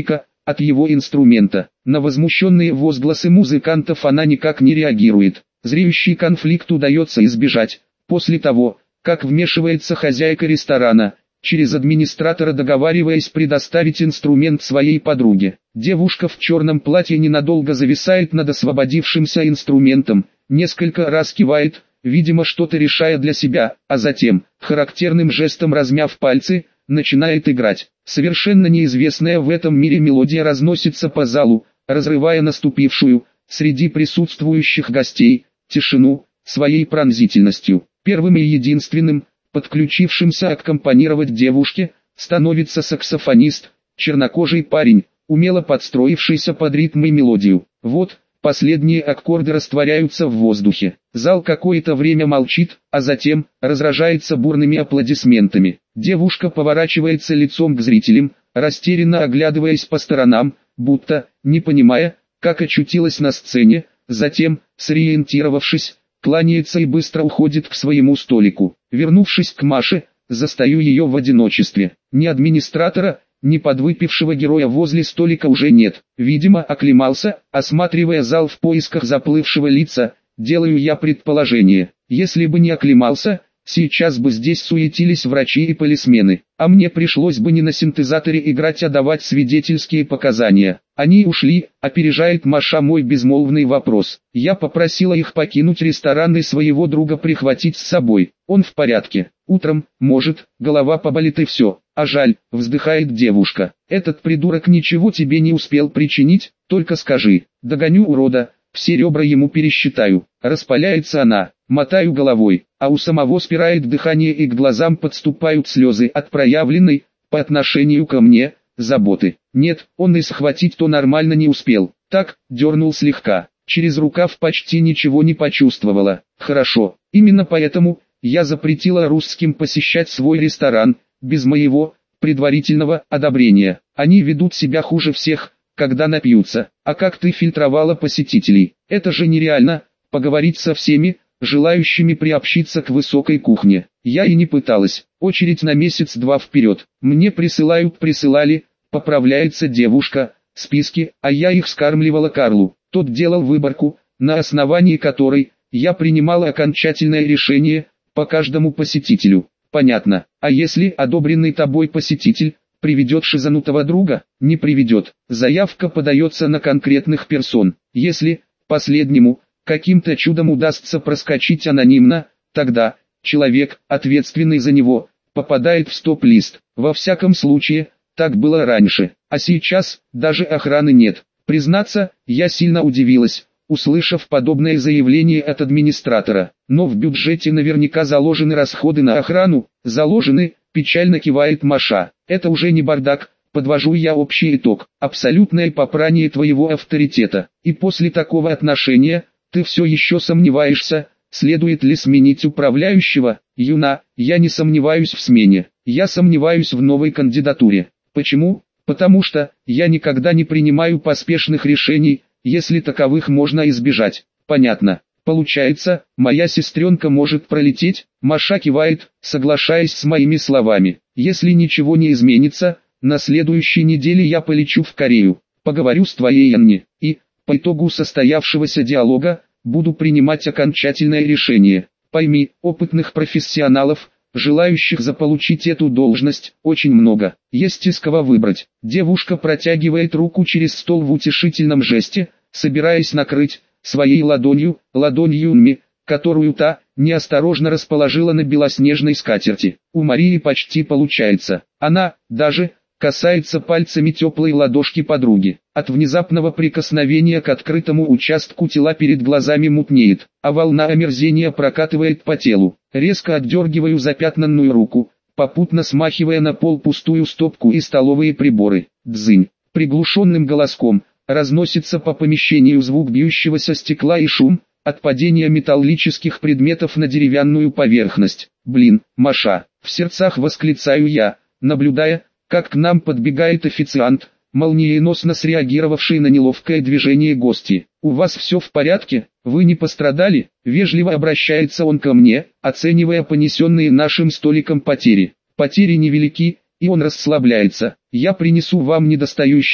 от его инструмента. На возмущенные возгласы музыкантов она никак не реагирует. Зреющий конфликт удается избежать после того, как вмешивается хозяйка ресторана, через администратора договариваясь предоставить инструмент своей подруге. Девушка в черном платье ненадолго зависает над освободившимся инструментом, несколько раз кивает, видимо что-то решая для себя, а затем, характерным жестом размяв пальцы, начинает играть. Совершенно неизвестная в этом мире мелодия разносится по залу, разрывая наступившую, среди присутствующих гостей, тишину, своей пронзительностью. Первым и единственным, подключившимся аккомпанировать девушке, становится саксофонист, чернокожий парень, умело подстроившийся под ритм и мелодию. Вот, последние аккорды растворяются в воздухе. Зал какое-то время молчит, а затем разражается бурными аплодисментами. Девушка поворачивается лицом к зрителям, растерянно оглядываясь по сторонам, будто, не понимая, как очутилась на сцене, затем, сориентировавшись, кланяется и быстро уходит к своему столику. Вернувшись к Маше, застаю ее в одиночестве. Ни администратора, ни подвыпившего героя возле столика уже нет. Видимо, оклемался, осматривая зал в поисках заплывшего лица, делаю я предположение. Если бы не оклемался, сейчас бы здесь суетились врачи и полисмены, а мне пришлось бы не на синтезаторе играть, а давать свидетельские показания. Они ушли, опережает Маша мой безмолвный вопрос. Я попросила их покинуть ресторан и своего друга прихватить с собой. Он в порядке. Утром, может, голова поболит и все. А жаль, вздыхает девушка. Этот придурок ничего тебе не успел причинить, только скажи. Догоню урода, все ребра ему пересчитаю. Распаляется она, мотаю головой, а у самого спирает дыхание и к глазам подступают слезы от проявленной, по отношению ко мне, заботы. Нет, он и схватить-то нормально не успел. Так, дернул слегка. Через рукав почти ничего не почувствовала. Хорошо, именно поэтому я запретила русским посещать свой ресторан, без моего предварительного одобрения. Они ведут себя хуже всех, когда напьются. А как ты фильтровала посетителей? Это же нереально, поговорить со всеми, желающими приобщиться к высокой кухне. Я и не пыталась. Очередь на месяц-два вперед. Мне присылали, поправляется девушка, списки, а я их скармливала Карлу. Тот делал выборку, на основании которой я принимала окончательное решение по каждому посетителю. Понятно. А если одобренный тобой посетитель приведет шизанутого друга? Не приведет. Заявка подается на конкретных персон. Если последнему каким-то чудом удастся проскочить анонимно, тогда человек, ответственный за него, попадает в стоп-лист. Во всяком случае, так было раньше. А сейчас даже охраны нет. Признаться, я сильно удивилась, услышав подобное заявление от администратора. Но в бюджете наверняка заложены расходы на охрану. Заложены, печально кивает Маша. Это уже не бардак, подвожу я общий итог. Абсолютное попрание твоего авторитета. И после такого отношения, ты все еще сомневаешься, следует ли сменить управляющего? Юна, я не сомневаюсь в смене. Я сомневаюсь в новой кандидатуре. Почему? Потому что я никогда не принимаю поспешных решений, если таковых можно избежать. Понятно. Получается, моя сестренка может пролететь? Маша кивает, соглашаясь с моими словами. Если ничего не изменится, на следующей неделе я полечу в Корею. Поговорю с твоей Анни. И, по итогу состоявшегося диалога, буду принимать окончательное решение. Пойми, опытных профессионалов, желающих заполучить эту должность, очень много. Есть из кого выбрать. Девушка протягивает руку через стол в утешительном жесте, собираясь накрыть своей ладонью Юнми, которую та неосторожно расположила на белоснежной скатерти. У Марии почти получается. Она даже касается пальцами теплой ладошки подруги. От внезапного прикосновения к открытому участку тела перед глазами мутнеет, а волна омерзения прокатывает по телу. Резко отдергиваю запятнанную руку, попутно смахивая на пол пустую стопку и столовые приборы. Дзынь. Приглушенным голоском разносится по помещению звук бьющегося стекла и шум от падения металлических предметов на деревянную поверхность. Блин, Маша, в сердцах восклицаю я, наблюдая, как к нам подбегает официант, молниеносно среагировавший на неловкое движение гости. «У вас все в порядке? Вы не пострадали?» Вежливо обращается он ко мне, оценивая понесенные нашим столиком потери. Потери невелики, и он расслабляется. «Я принесу вам недостающие»,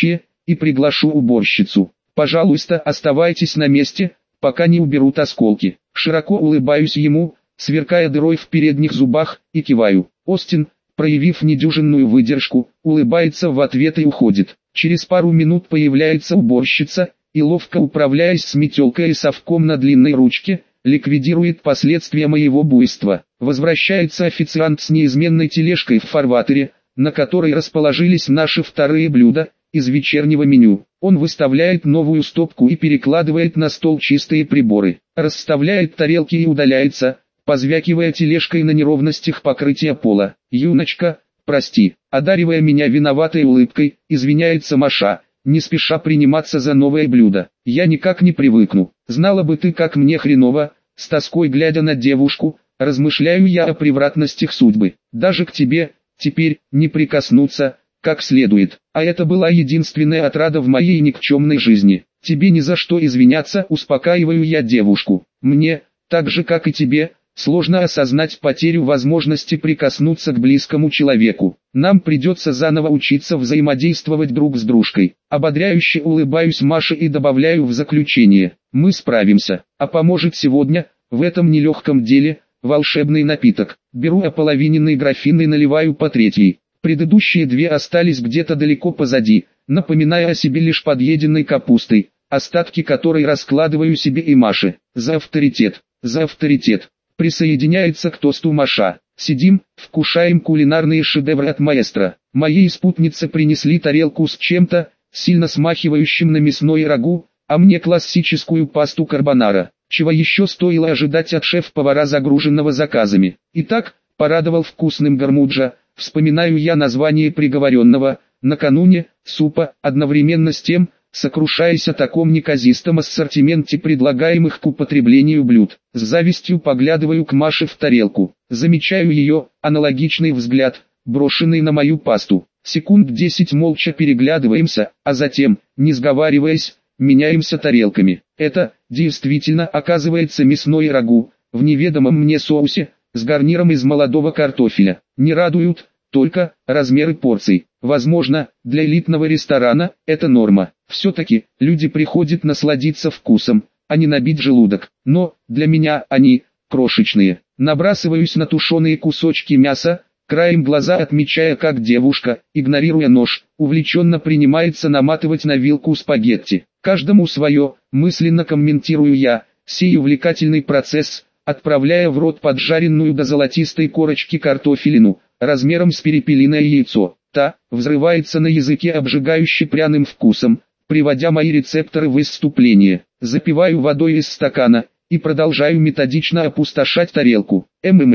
и приглашу уборщицу. Пожалуйста, оставайтесь на месте, пока не уберут осколки. Широко улыбаюсь ему, сверкая дырой в передних зубах, и киваю. Остин, проявив недюжинную выдержку, улыбается в ответ и уходит. Через пару минут появляется уборщица, и ловко управляясь с метелкой и совком на длинной ручке, ликвидирует последствия моего буйства. Возвращается официант с неизменной тележкой в фарватере, на которой расположились наши вторые блюда из вечернего меню. Он выставляет новую стопку и перекладывает на стол чистые приборы, расставляет тарелки и удаляется, позвякивая тележкой на неровностях покрытия пола. «Юночка, прости», одаривая меня виноватой улыбкой, извиняется Маша, не спеша приниматься за новое блюдо. «Я никак не привыкну. Знала бы ты, как мне хреново», с тоской глядя на девушку, размышляю я о превратностях судьбы. Даже к тебе, теперь, не прикоснуться, как следует. А это была единственная отрада в моей никчемной жизни. Тебе ни за что извиняться, успокаиваю я девушку. Мне, так же как и тебе, сложно осознать потерю возможности прикоснуться к близкому человеку. Нам придется заново учиться взаимодействовать друг с дружкой. Ободряюще улыбаюсь Маше и добавляю в заключение: мы справимся. А поможет сегодня, в этом нелегком деле, волшебный напиток. Беру ополовиненный графин и наливаю по третьей. Предыдущие две остались где-то далеко позади, напоминая о себе лишь подъеденной капустой, остатки которой раскладываю себе и Маше. За авторитет, за авторитет. Присоединяется к тосту Маша. Сидим, вкушаем кулинарные шедевры от маэстро. Моей спутнице принесли тарелку с чем-то, сильно смахивающим на мясное рагу, а мне классическую пасту карбонара. Чего еще стоило ожидать от шеф-повара, загруженного заказами. Итак, порадовал вкусным гармуджа, вспоминаю я название приговоренного, накануне, супа, одновременно с тем, сокрушаясь о таком неказистом ассортименте предлагаемых к употреблению блюд. С завистью поглядываю к Маше в тарелку. Замечаю ее аналогичный взгляд, брошенный на мою пасту. Секунд 10 молча переглядываемся, а затем, не сговариваясь, меняемся тарелками. Это, действительно, оказывается мясное рагу, в неведомом мне соусе, с гарниром из молодого картофеля. Не радуют только размеры порций. Возможно, для элитного ресторана это норма. Все-таки люди приходят насладиться вкусом, а не набить желудок. Но для меня они крошечные. Набрасываюсь на тушеные кусочки мяса, краем глаза отмечая, как девушка, игнорируя нож, увлеченно принимается наматывать на вилку спагетти. Каждому свое, мысленно комментирую я, сей увлекательный процесс, отправляя в рот поджаренную до золотистой корочки картофелину, размером с перепелиное яйцо. Та взрывается на языке обжигающе пряным вкусом, приводя мои рецепторы в исступление. Запиваю водой из стакана и продолжаю методично опустошать тарелку.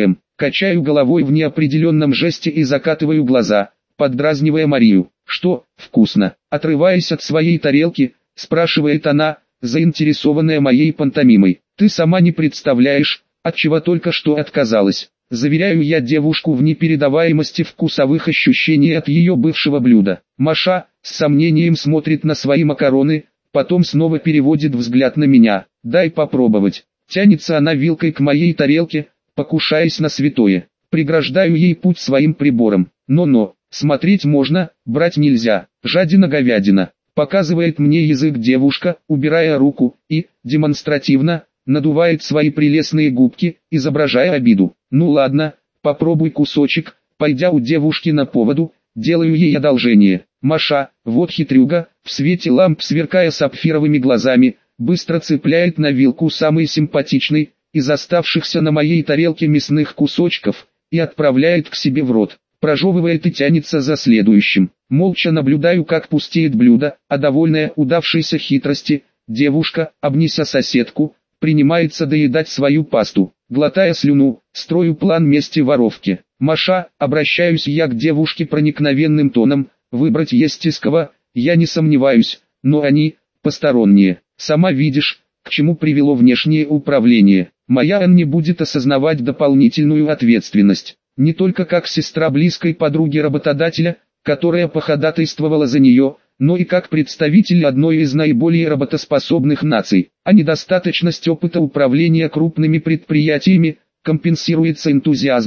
Качаю головой в неопределенном жесте и закатываю глаза, поддразнивая Марию. «Что, вкусно?» Отрываясь от своей тарелки, спрашивает она, заинтересованная моей пантомимой. «Ты сама не представляешь, от чего только что отказалась». Заверяю я девушку в непередаваемости вкусовых ощущений от ее бывшего блюда. Маша, с сомнением смотрит на свои макароны, потом снова переводит взгляд на меня. «Дай попробовать». Тянется она вилкой к моей тарелке, покушаясь на святое. Преграждаю ей путь своим прибором. Но, смотреть можно, брать нельзя. Жадина-говядина. Показывает мне язык девушка, убирая руку, и, демонстративно, надувает свои прелестные губки, изображая обиду. «Ну ладно, попробуй кусочек», пойдя у девушки на поводу, делаю ей одолжение. Маша, вот хитрюга, в свете ламп сверкая сапфировыми глазами, быстро цепляет на вилку самый симпатичный из оставшихся на моей тарелке мясных кусочков и отправляет к себе в рот. Прожевывает и тянется за следующим. Молча наблюдаю, как пустеет блюдо, а довольная удавшейся хитрости, девушка, обняся соседку, принимается доедать свою пасту. Глотая слюну, строю план мести воровки. «Маша», обращаюсь я к девушке проникновенным тоном, «выбрать есть из кого, я не сомневаюсь, но они, посторонние. Сама видишь, к чему привело внешнее управление. Моя Анне будет осознавать дополнительную ответственность. Не только как сестра близкой подруги работодателя, которая походатайствовала за нее, но и как представитель одной из наиболее работоспособных наций. А недостаточность опыта управления крупными предприятиями компенсируется энтузиазмом,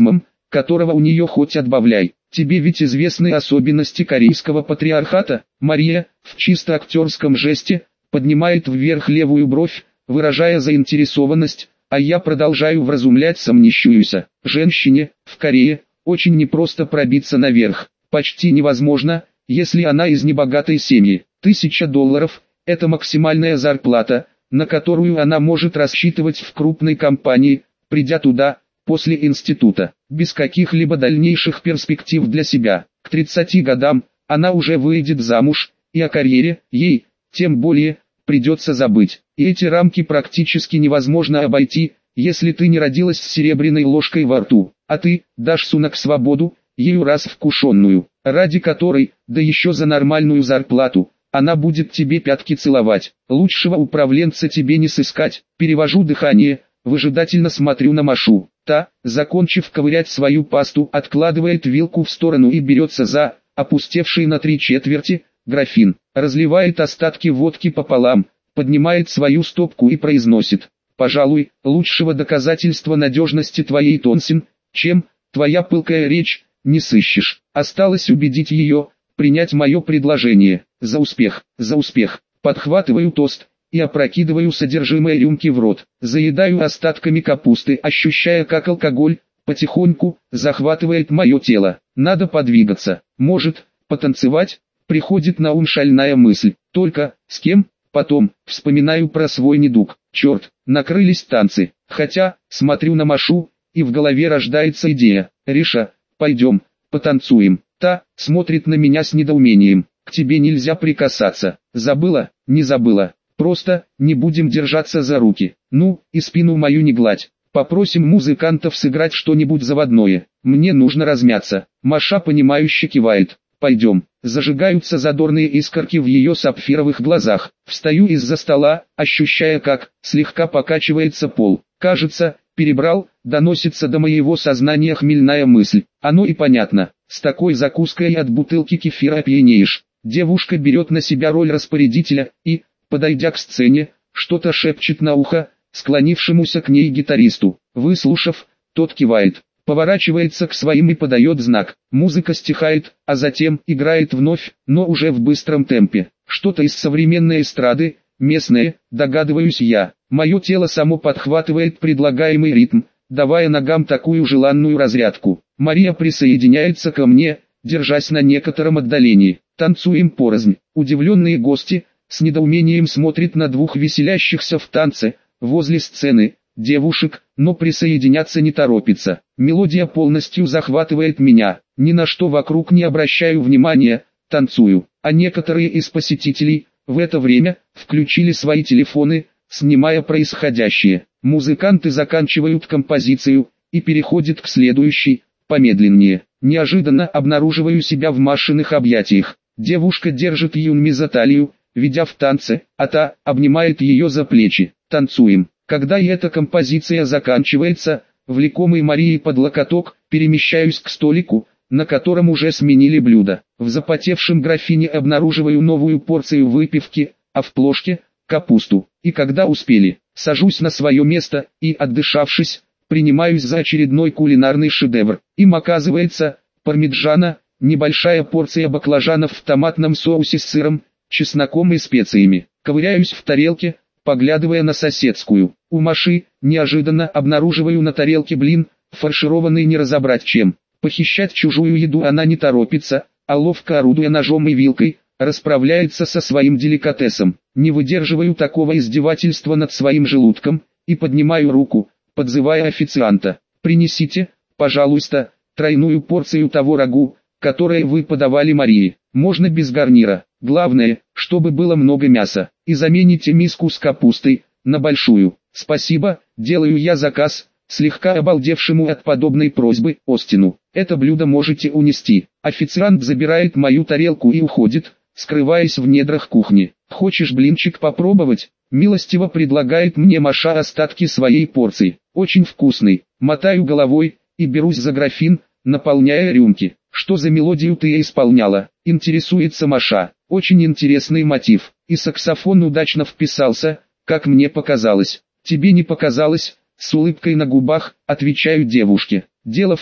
которого у нее хоть отбавляй. Тебе ведь известны особенности корейского патриархата. Мария, в чисто актерском жесте, поднимает вверх левую бровь, выражая заинтересованность, а я продолжаю вразумлять сомнещуюся. Женщине, в Корее, очень непросто пробиться наверх. Почти невозможно, если она из небогатой семьи. $1000 – это максимальная зарплата, на которую она может рассчитывать в крупной компании, придя туда, после института, без каких-либо дальнейших перспектив для себя. К 30 годам, она уже выйдет замуж, и о карьере, ей, тем более, придется забыть. И эти рамки практически невозможно обойти, если ты не родилась с серебряной ложкой во рту, а ты дашь Сунак свободу, ею раз вкушенную, ради которой, да еще за нормальную зарплату, она будет тебе пятки целовать. Лучшего управленца тебе не сыскать. Перевожу дыхание, выжидательно смотрю на Машу. Та, закончив ковырять свою пасту, откладывает вилку в сторону и берется за опустевший на 3/4 графин. Разливает остатки водки пополам, поднимает свою стопку и произносит: «Пожалуй, лучшего доказательства надежности твоей Тонсин, чем твоя пылкая речь, не сыщешь». Осталось убедить ее принять мое предложение. За успех, за успех. Подхватываю тост и опрокидываю содержимое рюмки в рот. Заедаю остатками капусты, ощущая, как алкоголь потихоньку захватывает мое тело. Надо подвигаться. Может, потанцевать? Приходит на ум шальная мысль. Только, с кем? Потом, вспоминаю про свой недуг. Черт, накрылись танцы. Хотя, смотрю на Машу, и в голове рождается идея. Риша, пойдем, потанцуем. Та смотрит на меня с недоумением. К тебе нельзя прикасаться. Забыла? Не забыла. Просто, не будем держаться за руки. Ну, и спину мою не гладь. Попросим музыкантов сыграть что-нибудь заводное. Мне нужно размяться. Маша понимающе кивает. Пойдем. Зажигаются задорные искорки в ее сапфировых глазах. Встаю из-за стола, ощущая, как слегка покачивается пол. Кажется, перебрал, доносится до моего сознания хмельная мысль. Оно и понятно. С такой закуской от бутылки кефира опьянеешь. Девушка берет на себя роль распорядителя и, подойдя к сцене, что-то шепчет на ухо склонившемуся к ней гитаристу. Выслушав, тот кивает, поворачивается к своим и подает знак. Музыка стихает, а затем играет вновь, но уже в быстром темпе. Что-то из современной эстрады, местное, догадываюсь я. Мое тело само подхватывает предлагаемый ритм, давая ногам такую желанную разрядку. Мария присоединяется ко мне, держась на некотором отдалении. Танцуем порознь. Удивленные гости с недоумением смотрят на двух веселящихся в танце возле сцены девушек, но присоединяться не торопится. Мелодия полностью захватывает меня. Ни на что вокруг не обращаю внимания, танцую. А некоторые из посетителей в это время включили свои телефоны, снимая происходящее. Музыканты заканчивают композицию и переходят к следующей, помедленнее. Неожиданно обнаруживаю себя в Машиных объятиях. Девушка держит Юнми за талию, ведя в танце, а та обнимает ее за плечи. Танцуем. Когда и эта композиция заканчивается, влекомый Марией под локоток, перемещаюсь к столику, на котором уже сменили блюдо. В запотевшем графине обнаруживаю новую порцию выпивки, а в плошке – капусту. И когда успели, сажусь на свое место и, отдышавшись, принимаюсь за очередной кулинарный шедевр. Им оказывается пармиджано, небольшая порция баклажанов в томатном соусе с сыром, чесноком и специями. Ковыряюсь в тарелке, поглядывая на соседскую. У Маши, неожиданно обнаруживаю на тарелке блин, фаршированный не разобрать чем. Похищать чужую еду она не торопится, а ловко орудуя ножом и вилкой, расправляется со своим деликатесом. Не выдерживаю такого издевательства над своим желудком, и поднимаю руку, подзывая официанта. «Принесите, пожалуйста, тройную порцию того рагу, которое вы подавали Марии. Можно без гарнира. Главное, чтобы было много мяса. И замените миску с капустой на большую». «Спасибо», делаю я заказ, слегка обалдевшему от подобной просьбы Остину. «Это блюдо можете унести». Официант забирает мою тарелку и уходит, скрываясь в недрах кухни. «Хочешь блинчик попробовать?» Милостиво предлагает мне Маша остатки своей порции. «Очень вкусный». Мотаю головой и берусь за графин, наполняя рюмки. «Что за мелодию ты исполняла?» Интересуется Маша. «Очень интересный мотив. И саксофон удачно вписался, как мне показалось». «Тебе не показалось?» С улыбкой на губах, отвечаю девушке. «Дело в том,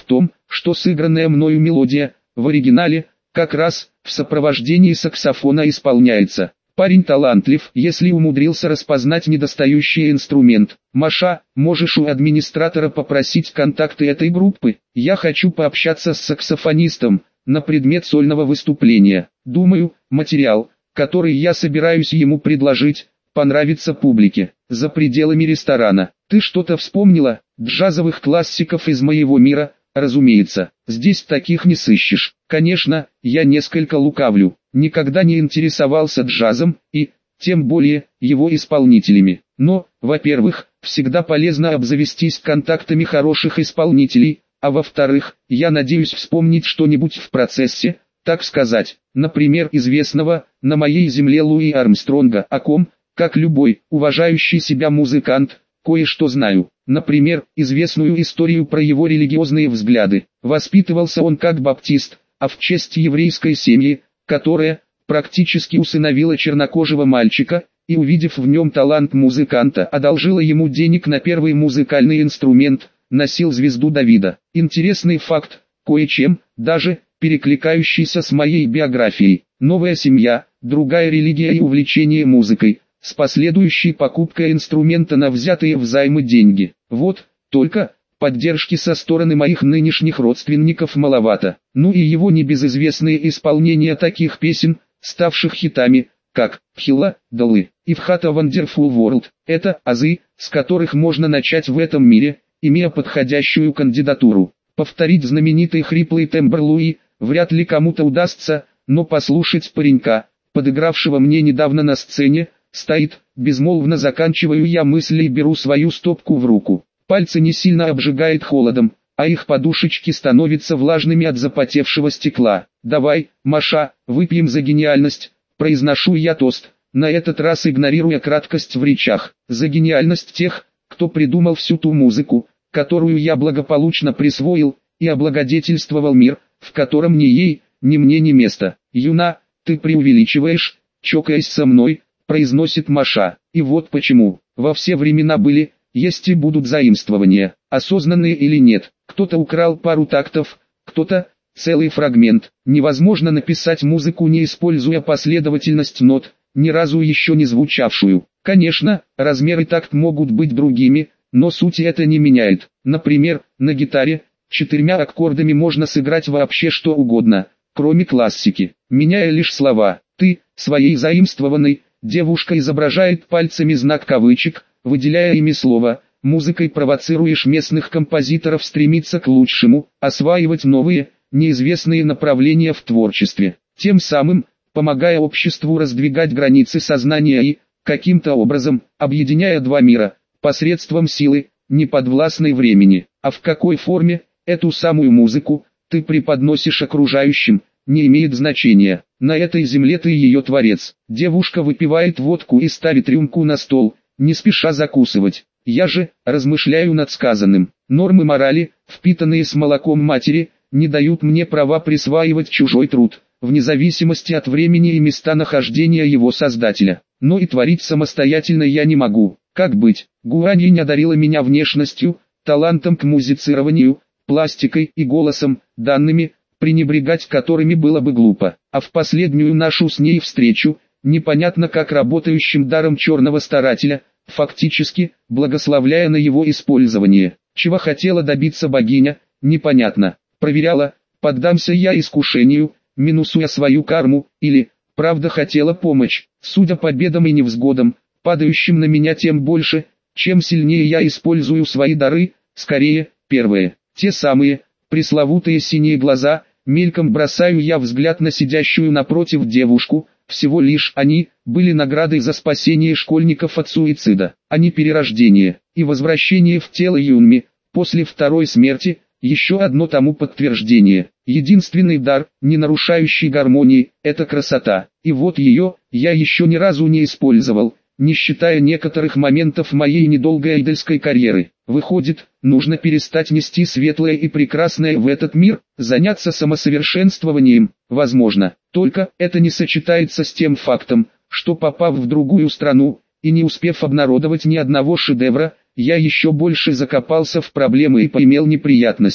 что сыгранная мною мелодия, в оригинале, как раз, в сопровождении саксофона исполняется. Парень талантлив, если умудрился распознать недостающий инструмент. Маша, можешь у администратора попросить контакты этой группы? Я хочу пообщаться с саксофонистом, на предмет сольного выступления. Думаю, материал, который я собираюсь ему предложить, понравится публике. За пределами ресторана. Ты что-то вспомнила? Джазовых классиков из моего мира, разумеется. Здесь таких не сыщешь. Конечно, я несколько лукавлю. Никогда не интересовался джазом, и, тем более, его исполнителями. Но, во-первых, всегда полезно обзавестись контактами хороших исполнителей, а во-вторых, я надеюсь вспомнить что-нибудь в процессе, так сказать, например, известного, на моей земле Луи Армстронга, о ком, как любой, уважающий себя музыкант, кое-что знаю. Например, известную историю про его религиозные взгляды. Воспитывался он как баптист, а в честь еврейской семьи, которая практически усыновила чернокожего мальчика, и увидев в нем талант музыканта, одолжила ему денег на первый музыкальный инструмент, носил звезду Давида. Интересный факт, кое-чем, даже, перекликающийся с моей биографией. Новая семья, другая религия и увлечение музыкой, с последующей покупкой инструмента на взятые взаймы деньги. Вот, только, поддержки со стороны моих нынешних родственников маловато. Ну и его небезызвестные исполнения таких песен, ставших хитами, как «Хилла», «Долы» и «What a Wonderful World». Это азы, с которых можно начать в этом мире, имея подходящую кандидатуру. Повторить знаменитый хриплый тембр Луи вряд ли кому-то удастся, но послушать паренька, подыгравшего мне недавно на сцене, стоит, безмолвно заканчиваю я мысли и беру свою стопку в руку. Пальцы не сильно обжигает холодом, а их подушечки становятся влажными от запотевшего стекла. «Давай, Маша, выпьем за гениальность», произношу я тост, на этот раз игнорируя краткость в речах. За гениальность тех, кто придумал всю ту музыку, которую я благополучно присвоил, и облагодетельствовал мир, в котором ни ей, ни мне не место. «Юна, ты преувеличиваешь, чокаясь со мной», произносит Маша. И вот почему. Во все времена были, есть и будут заимствования, осознанные или нет. Кто-то украл пару тактов, кто-то целый фрагмент. Невозможно написать музыку, не используя последовательность нот, ни разу еще не звучавшую. Конечно, размеры такт могут быть другими, но суть это не меняет. Например, на гитаре 4 аккордами можно сыграть вообще что угодно, кроме классики, меняя лишь слова. Ты, своей заимствованной, девушка изображает пальцами знак кавычек, выделяя ими слово. Музыкой провоцируешь местных композиторов стремиться к лучшему, осваивать новые, неизвестные направления в творчестве. Тем самым, помогая обществу раздвигать границы сознания и, каким-то образом, объединяя два мира, посредством силы, не подвластной времени. А в какой форме, эту самую музыку, ты преподносишь окружающим, не имеет значения. На этой земле ты ее творец. Девушка выпивает водку и ставит рюмку на стол, не спеша закусывать. Я же, размышляю над сказанным. Нормы морали, впитанные с молоком матери, не дают мне права присваивать чужой труд, вне зависимости от времени и места нахождения его создателя. Но и творить самостоятельно я не могу. Как быть? Гуаньинь одарила меня внешностью, талантом к музицированию, пластикой и голосом, данными, пренебрегать которыми было бы глупо. А в последнюю нашу с ней встречу, непонятно как работающим даром черного старателя, фактически, благословляя на его использование. Чего хотела добиться богиня, непонятно. Проверяла, поддамся я искушению, минусуя свою карму, или, правда хотела помочь. Судя по бедам и невзгодам, падающим на меня тем больше, чем сильнее я использую свои дары, скорее, первые. Те самые, пресловутые синие глаза, мельком бросаю я взгляд на сидящую напротив девушку. Всего лишь они были наградой за спасение школьников от суицида, а не перерождение и возвращение в тело Юнми после второй смерти. Еще одно тому подтверждение. Единственный дар, не нарушающий гармонии, это красота. И вот ее я еще ни разу не использовал, не считая некоторых моментов моей недолгой айдольской карьеры. Выходит, нужно перестать нести светлое и прекрасное в этот мир, заняться самосовершенствованием. Возможно, только это не сочетается с тем фактом, что попав в другую страну, и не успев обнародовать ни одного шедевра, я еще больше закопался в проблемы и поимел неприятностей.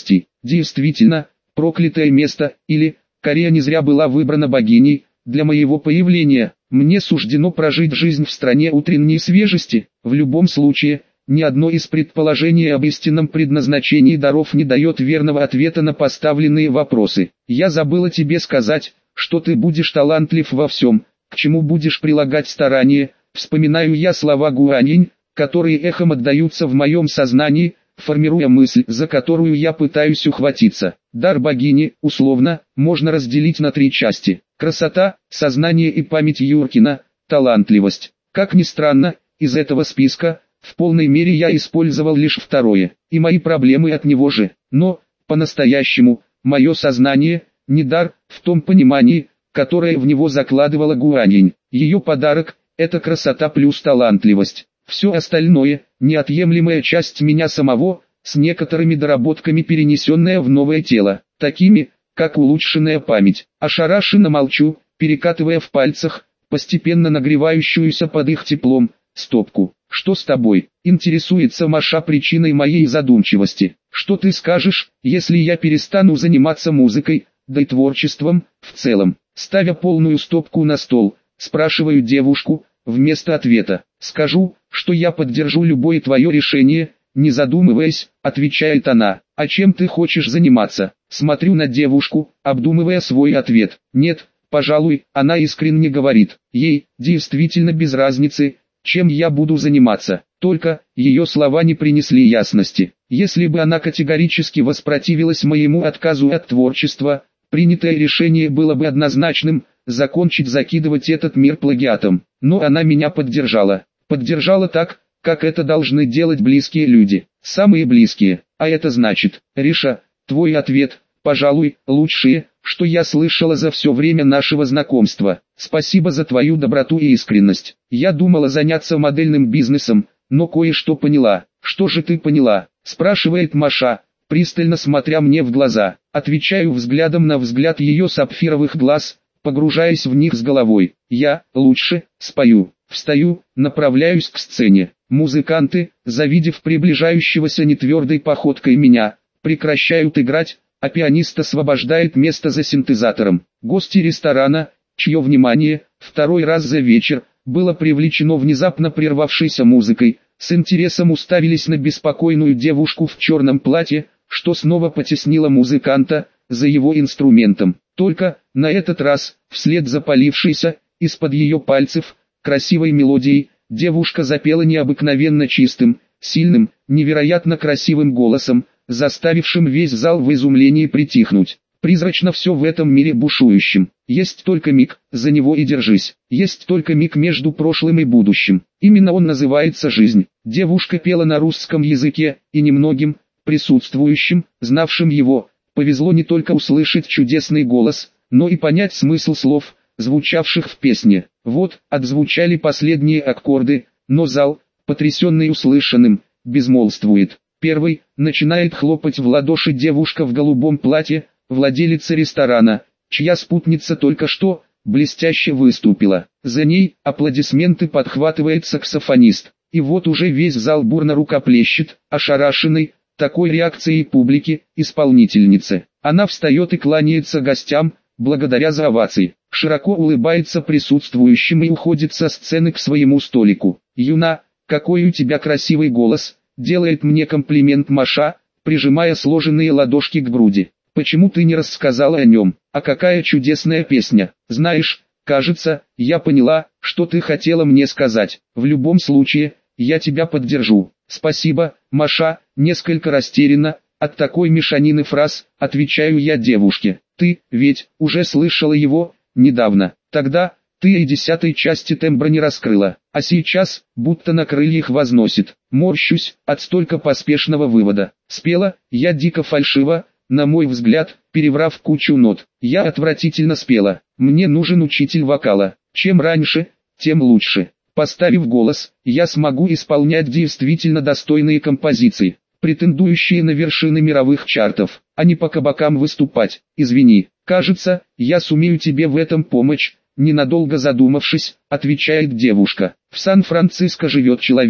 Действительно, проклятое место, или, Корея не зря была выбрана богиней, для моего появления. Мне суждено прожить жизнь в стране утренней свежести. В любом случае, ни одно из предположений об истинном предназначении даров не дает верного ответа на поставленные вопросы. Я забыла тебе сказать, что ты будешь талантлив во всем, к чему будешь прилагать старания. Вспоминаю я слова Гуаньинь, которые эхом отдаются в моем сознании, формируя мысль, за которую я пытаюсь ухватиться. Дар богини, условно, можно разделить на три части: красота, сознание и память Юркина, талантливость. Как ни странно, из этого списка, в полной мере я использовал лишь второе, и мои проблемы от него же. Но, по-настоящему, мое сознание, не дар, в том понимании, которое в него закладывала Гуаньинь. Ее подарок – это красота плюс талантливость. Все остальное – неотъемлемая часть меня самого, с некоторыми доработками перенесенная в новое тело, такими, как улучшенная память. Ошарашенно молчу, перекатывая в пальцах, постепенно нагревающуюся под их теплом, стопку. «Что с тобой?» – интересуется Маша причиной моей задумчивости. «Что ты скажешь, если я перестану заниматься музыкой, да и творчеством, в целом?» Ставя полную стопку на стол, спрашиваю девушку, вместо ответа. «Скажу, что я поддержу любое твое решение», не задумываясь, отвечает она. «А чем ты хочешь заниматься?» Смотрю на девушку, обдумывая свой ответ. «Нет, пожалуй», она искренне говорит. Ей, действительно без разницы, чем я буду заниматься. Только, ее слова не принесли ясности. Если бы она категорически воспротивилась моему отказу от творчества, принятое решение было бы однозначным – закончить закидывать этот мир плагиатом. Но она меня поддержала. Поддержала так, как это должны делать близкие люди. Самые близкие. А это значит, Риша, твой ответ, пожалуй, лучшее, что я слышала за все время нашего знакомства. Спасибо за твою доброту и искренность. Я думала заняться модельным бизнесом, но кое-что поняла. Что же ты поняла? Спрашивает Маша, пристально смотря мне в глаза. Отвечаю взглядом на взгляд ее сапфировых глаз, погружаясь в них с головой. Я, лучше, спою. Встаю, направляюсь к сцене. Музыканты, завидев приближающегося нетвердой походкой меня, прекращают играть, а пианист освобождает место за синтезатором. Гости ресторана, чье внимание, второй раз за вечер, было привлечено внезапно прервавшейся музыкой, с интересом уставились на беспокойную девушку в черном платье, что снова потеснило музыканта за его инструментом. Только, на этот раз, вслед за полившейся, из-под ее пальцев, красивой мелодией, девушка запела необыкновенно чистым, сильным, невероятно красивым голосом, заставившим весь зал в изумлении притихнуть. Призрачно все в этом мире бушующем. Есть только миг, за него и держись. Есть только миг между прошлым и будущим. Именно он называется жизнь. Девушка пела на русском языке, и немногим, присутствующим, знавшим его, повезло не только услышать чудесный голос, но и понять смысл слов, звучавших в песне. Вот, отзвучали последние аккорды, но зал, потрясенный услышанным, безмолвствует. Первый, начинает хлопать в ладоши девушка в голубом платье, владелица ресторана, чья спутница только что, блестяще выступила. За ней, аплодисменты подхватывает саксофонист. И вот уже весь зал бурно рукоплещет, ошарашенный такой реакцией публики, исполнительницы. Она встает и кланяется гостям, благодаря за овации. Широко улыбается присутствующим и уходит со сцены к своему столику. «Юна, какой у тебя красивый голос», делает мне комплимент Маша, прижимая сложенные ладошки к груди. «Почему ты не рассказала о нем? А какая чудесная песня. Знаешь, кажется, я поняла, что ты хотела мне сказать. В любом случае, я тебя поддержу». «Спасибо, Маша», несколько растерянно, от такой мешанины фраз, отвечаю я девушке. «Ты, ведь, уже слышала его, недавно. Тогда, ты и 10-й части тембра не раскрыла, а сейчас, будто на крыльях возносит». Морщусь, от столько поспешного вывода. Спела, я дико фальшиво, на мой взгляд, переврав кучу нот. Я отвратительно спела. Мне нужен учитель вокала. Чем раньше, тем лучше. Поставив голос, я смогу исполнять действительно достойные композиции, претендующие на вершины мировых чартов, а не по кабакам выступать. Извини, кажется, я сумею тебе в этом помочь. Ненадолго задумавшись, отвечает девушка. В Сан-Франциско живет человек,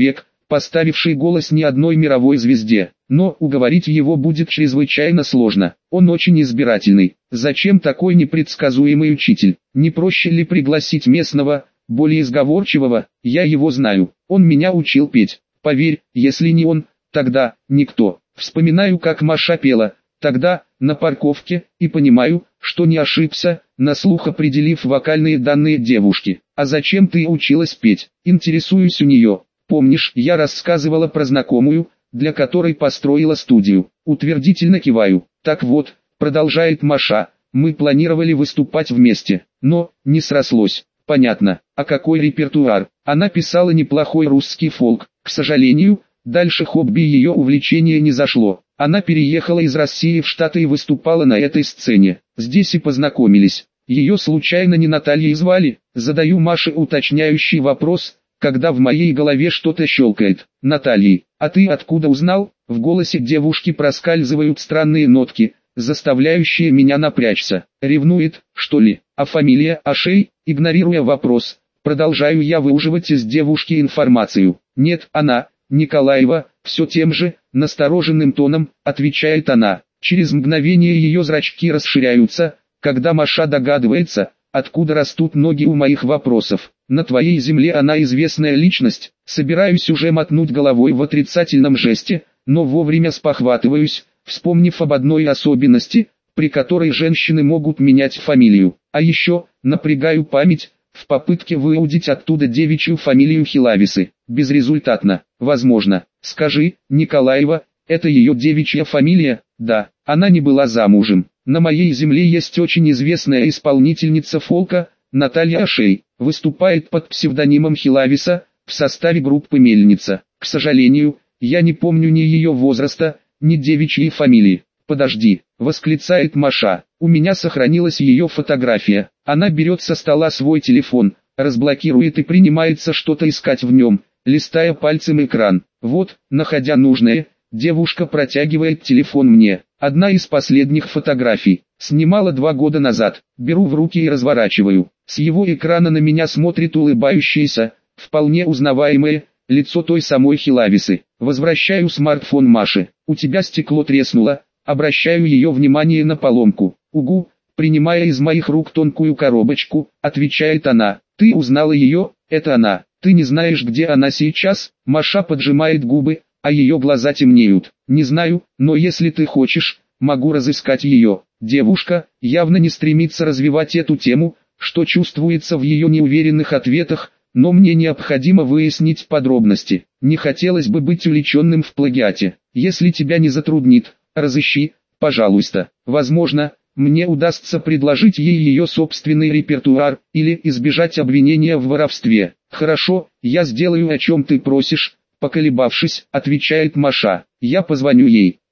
поставивший голос ни одной мировой звезде. Но уговорить его будет чрезвычайно сложно. Он очень избирательный. Зачем такой непредсказуемый учитель? Не проще ли пригласить местного, более сговорчивого? Я его знаю. Он меня учил петь. Поверь, если не он, тогда никто. Вспоминаю, как Маша пела тогда на парковке, и понимаю, что не ошибся, на слух определив вокальные данные девушки. А зачем ты училась петь? Интересуюсь у нее. Помнишь, я рассказывала про знакомую, для которой построила студию? Утвердительно киваю. Так вот, продолжает Маша, мы планировали выступать вместе, но не срослось. Понятно. А какой репертуар? Она писала неплохой русский фолк. К сожалению, дальше хобби ее увлечения не зашло. Она переехала из России в Штаты и выступала на этой сцене. Здесь и познакомились. Ее случайно не Натальей звали? Задаю Маше уточняющий вопрос, когда в моей голове что-то щелкает. Натальей. А ты откуда узнал? В голосе девушки проскальзывают странные нотки, заставляющие меня напрячься. Ревнует, что ли? А фамилия Ашей? Игнорируя вопрос, продолжаю я выуживать из девушки информацию. Нет, она, Николаева, все тем же, настороженным тоном, отвечает она. Через мгновение ее зрачки расширяются, когда Маша догадывается, откуда растут ноги у моих вопросов. На твоей земле она известная личность. Собираюсь уже мотнуть головой в отрицательном жесте, но вовремя спохватываюсь, вспомнив об одной особенности, при которой женщины могут менять фамилию. А еще, напрягаю память, в попытке выудить оттуда девичью фамилию Хилависы. Безрезультатно. Возможно. Скажи, Николаева, это ее девичья фамилия? Да. Она не была замужем. На моей земле есть очень известная исполнительница фолка, Наталья Ашей. Выступает под псевдонимом Хилависа, в составе группы «Мельница». К сожалению, я не помню ни ее возраста, ни девичьей фамилии. «Подожди», — восклицает Маша, — «у меня сохранилась ее фотография». Она берет со стола свой телефон, разблокирует и принимается что-то искать в нем, листая пальцем экран. Вот, находя нужное, девушка протягивает телефон мне. Одна из последних фотографий. Снимала 2 года назад. Беру в руки и разворачиваю. С его экрана на меня смотрит улыбающееся, вполне узнаваемое, лицо той самой Хилависы. Возвращаю смартфон Маше. «У тебя стекло треснуло». Обращаю ее внимание на поломку. «Угу», принимая из моих рук тонкую коробочку, отвечает она. «Ты узнала ее? Это она. Ты не знаешь, где она сейчас?» Маша поджимает губы, а ее глаза темнеют. «Не знаю, но если ты хочешь, могу разыскать ее». Девушка явно не стремится развивать эту тему, что чувствуется в ее неуверенных ответах, но мне необходимо выяснить подробности. Не хотелось бы быть увлеченным в плагиате. Если тебя не затруднит, разыщи, пожалуйста. Возможно, мне удастся предложить ей ее собственный репертуар, или избежать обвинения в воровстве. «Хорошо, я сделаю, о чем ты просишь», поколебавшись, отвечает Маша. «Я позвоню ей».